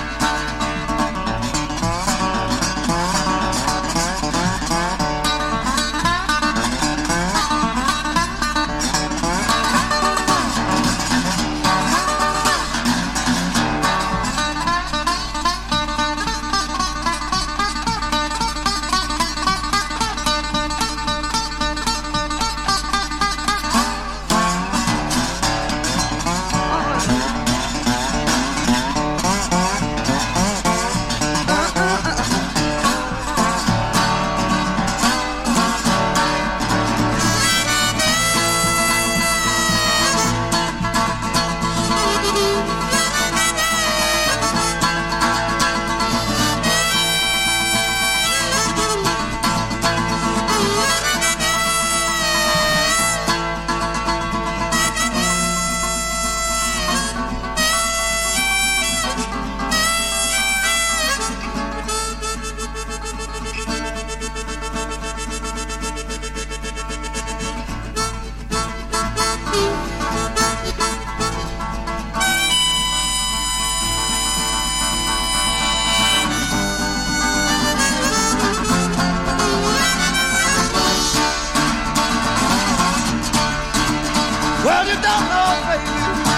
Well, you don't know, baby,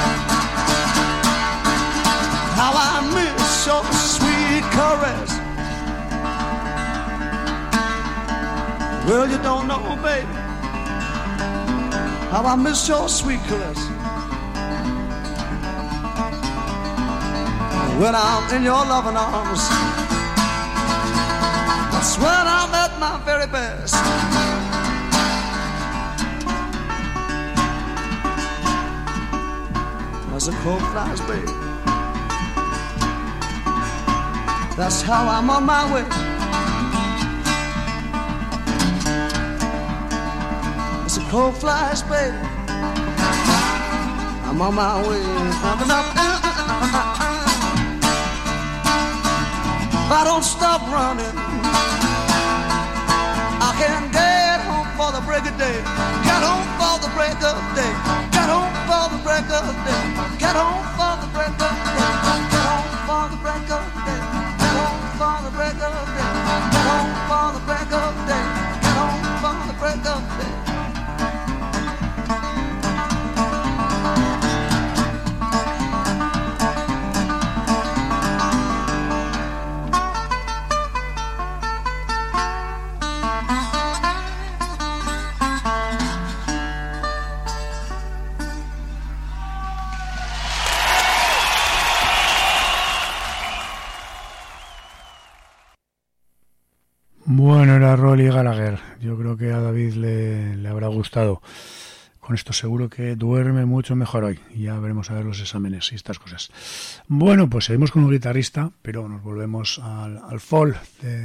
how I miss your sweet caress. Well, you don't know, baby, how I miss your sweet caress. When I'm in your loving arms, that's when I'm at my very best. as the crow flies, babe. That's how I'm on my way. As the crow flies, babe, I'm on my way. If I don't stop running, I can get home for the break of day. Get home for the break of day. Get home for the break of day. Get home for the break of day. Get home for the break of day. Get home for the break of day. Get home for the break of day. Get home for the break of day. Bueno, era Rolly Gallagher. Yo creo que a David le habrá gustado. Con esto seguro que duerme mucho mejor hoy. Ya veremos a ver los exámenes y estas cosas. Bueno, pues seguimos con un guitarrista, pero nos volvemos al folk.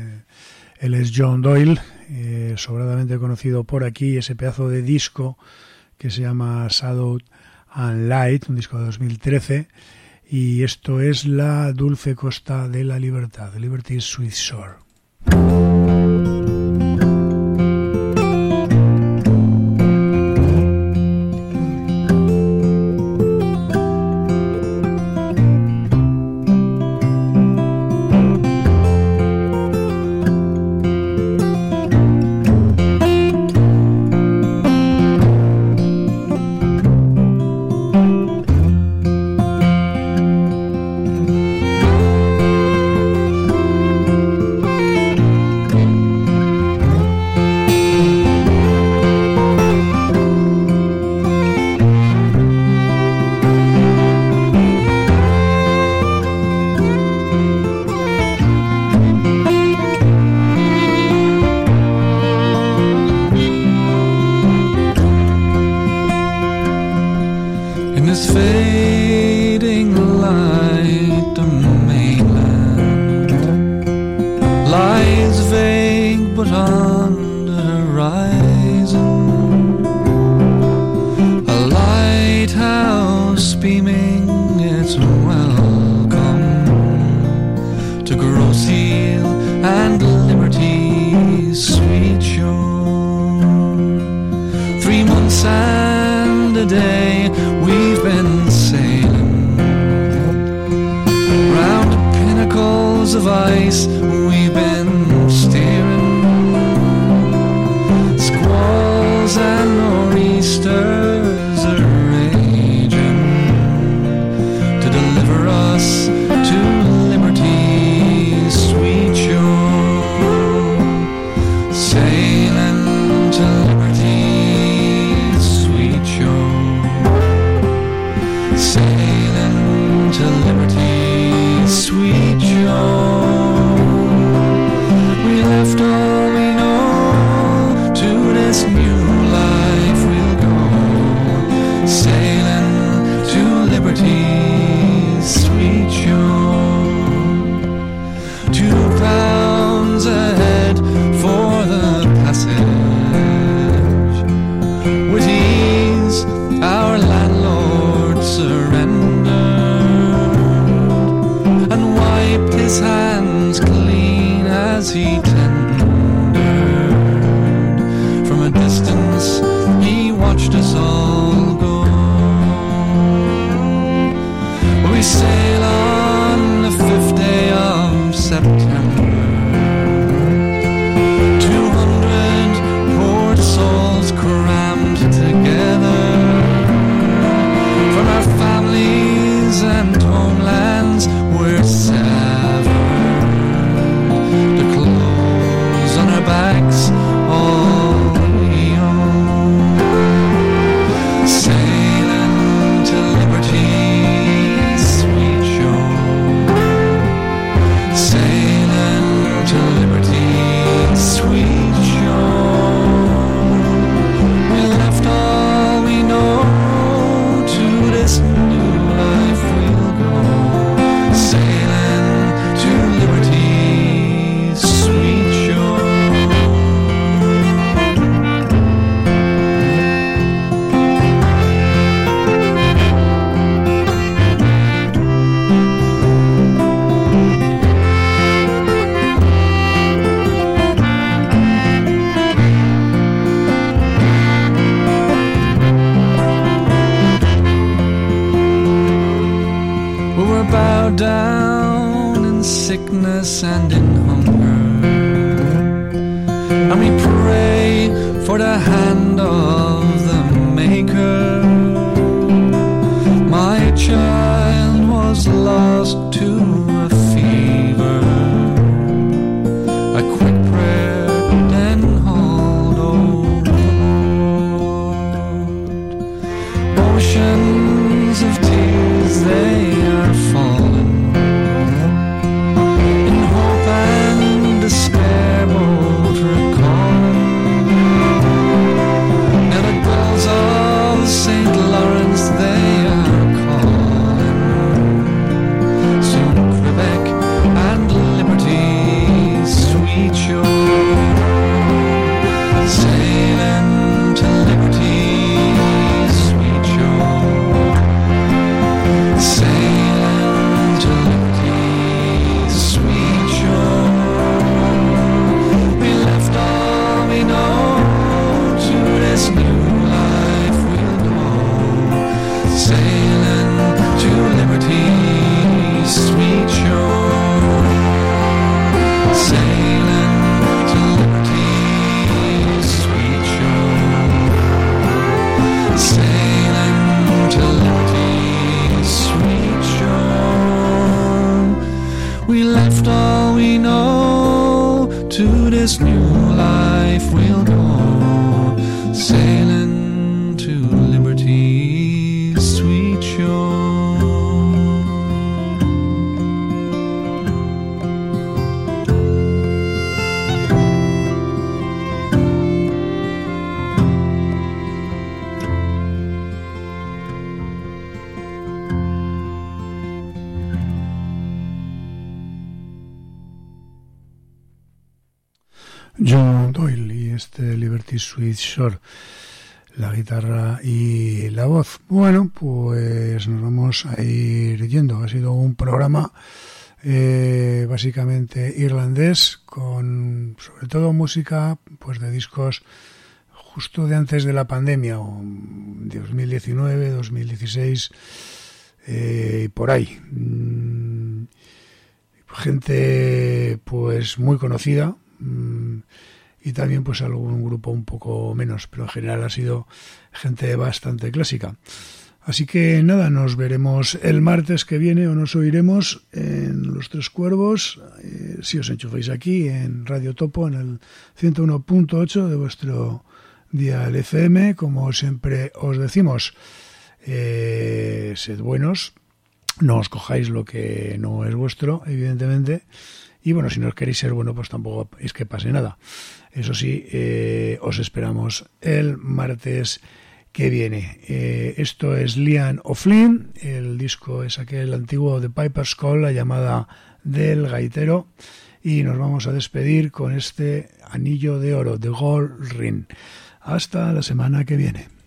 Él es John Doyle, sobradamente conocido por aquí, ese pedazo de disco que se llama Shadow and Light, un disco de 2013. Y esto es La Dulce Costa de la Libertad, The Liberty's Sweet Shore. And homelands were severed. never bow down in sickness and in hunger. And we pray for the hand of the Maker. My child was lost to a fever. A quick prayer, then hold overboard. Oceans of tears, they are falling. In hope and despair, both recalling. Now the bells of St. Lawrence, they are calling. Soon Quebec and Liberty, sweet shore, sailing to Liberty, sweet shore, sailing to Liberty, sweet shore. We left all we know to this new life we'll know, sailing to Liberty, sweet shore, sailing to Liberty, sweet shore, sailing to Liberty, sweet shore. We left all we know, to this new life we'll go, sailing to Liberty, sweet shore. John Doyle y este Liberty Sweet Shore, la guitarra y la voz. Bueno, pues nos vamos a ir yendo. Ha sido un programa básicamente irlandés, con sobre todo música pues de discos justo de antes de la pandemia, o 2019, 2016, por ahí. Gente pues muy conocida, y también pues algún grupo un poco menos, pero en general ha sido gente bastante clásica. Así que nada, nos veremos el martes que viene, o nos oiremos en Los Tres Cuervos, si os enchufáis aquí en Radio Topo, en el 101.8 de vuestro dial FM. Como siempre os decimos, sed buenos, no os cojáis lo que no es vuestro, evidentemente. Y bueno, si no queréis ser bueno, pues tampoco es que pase nada. Eso sí, os esperamos el martes que viene. Esto es Liam O'Flynn, el disco es aquel antiguo de Piper's Call, la llamada del gaitero, y nos vamos a despedir con este anillo de oro, The Gold Ring. Hasta la semana que viene.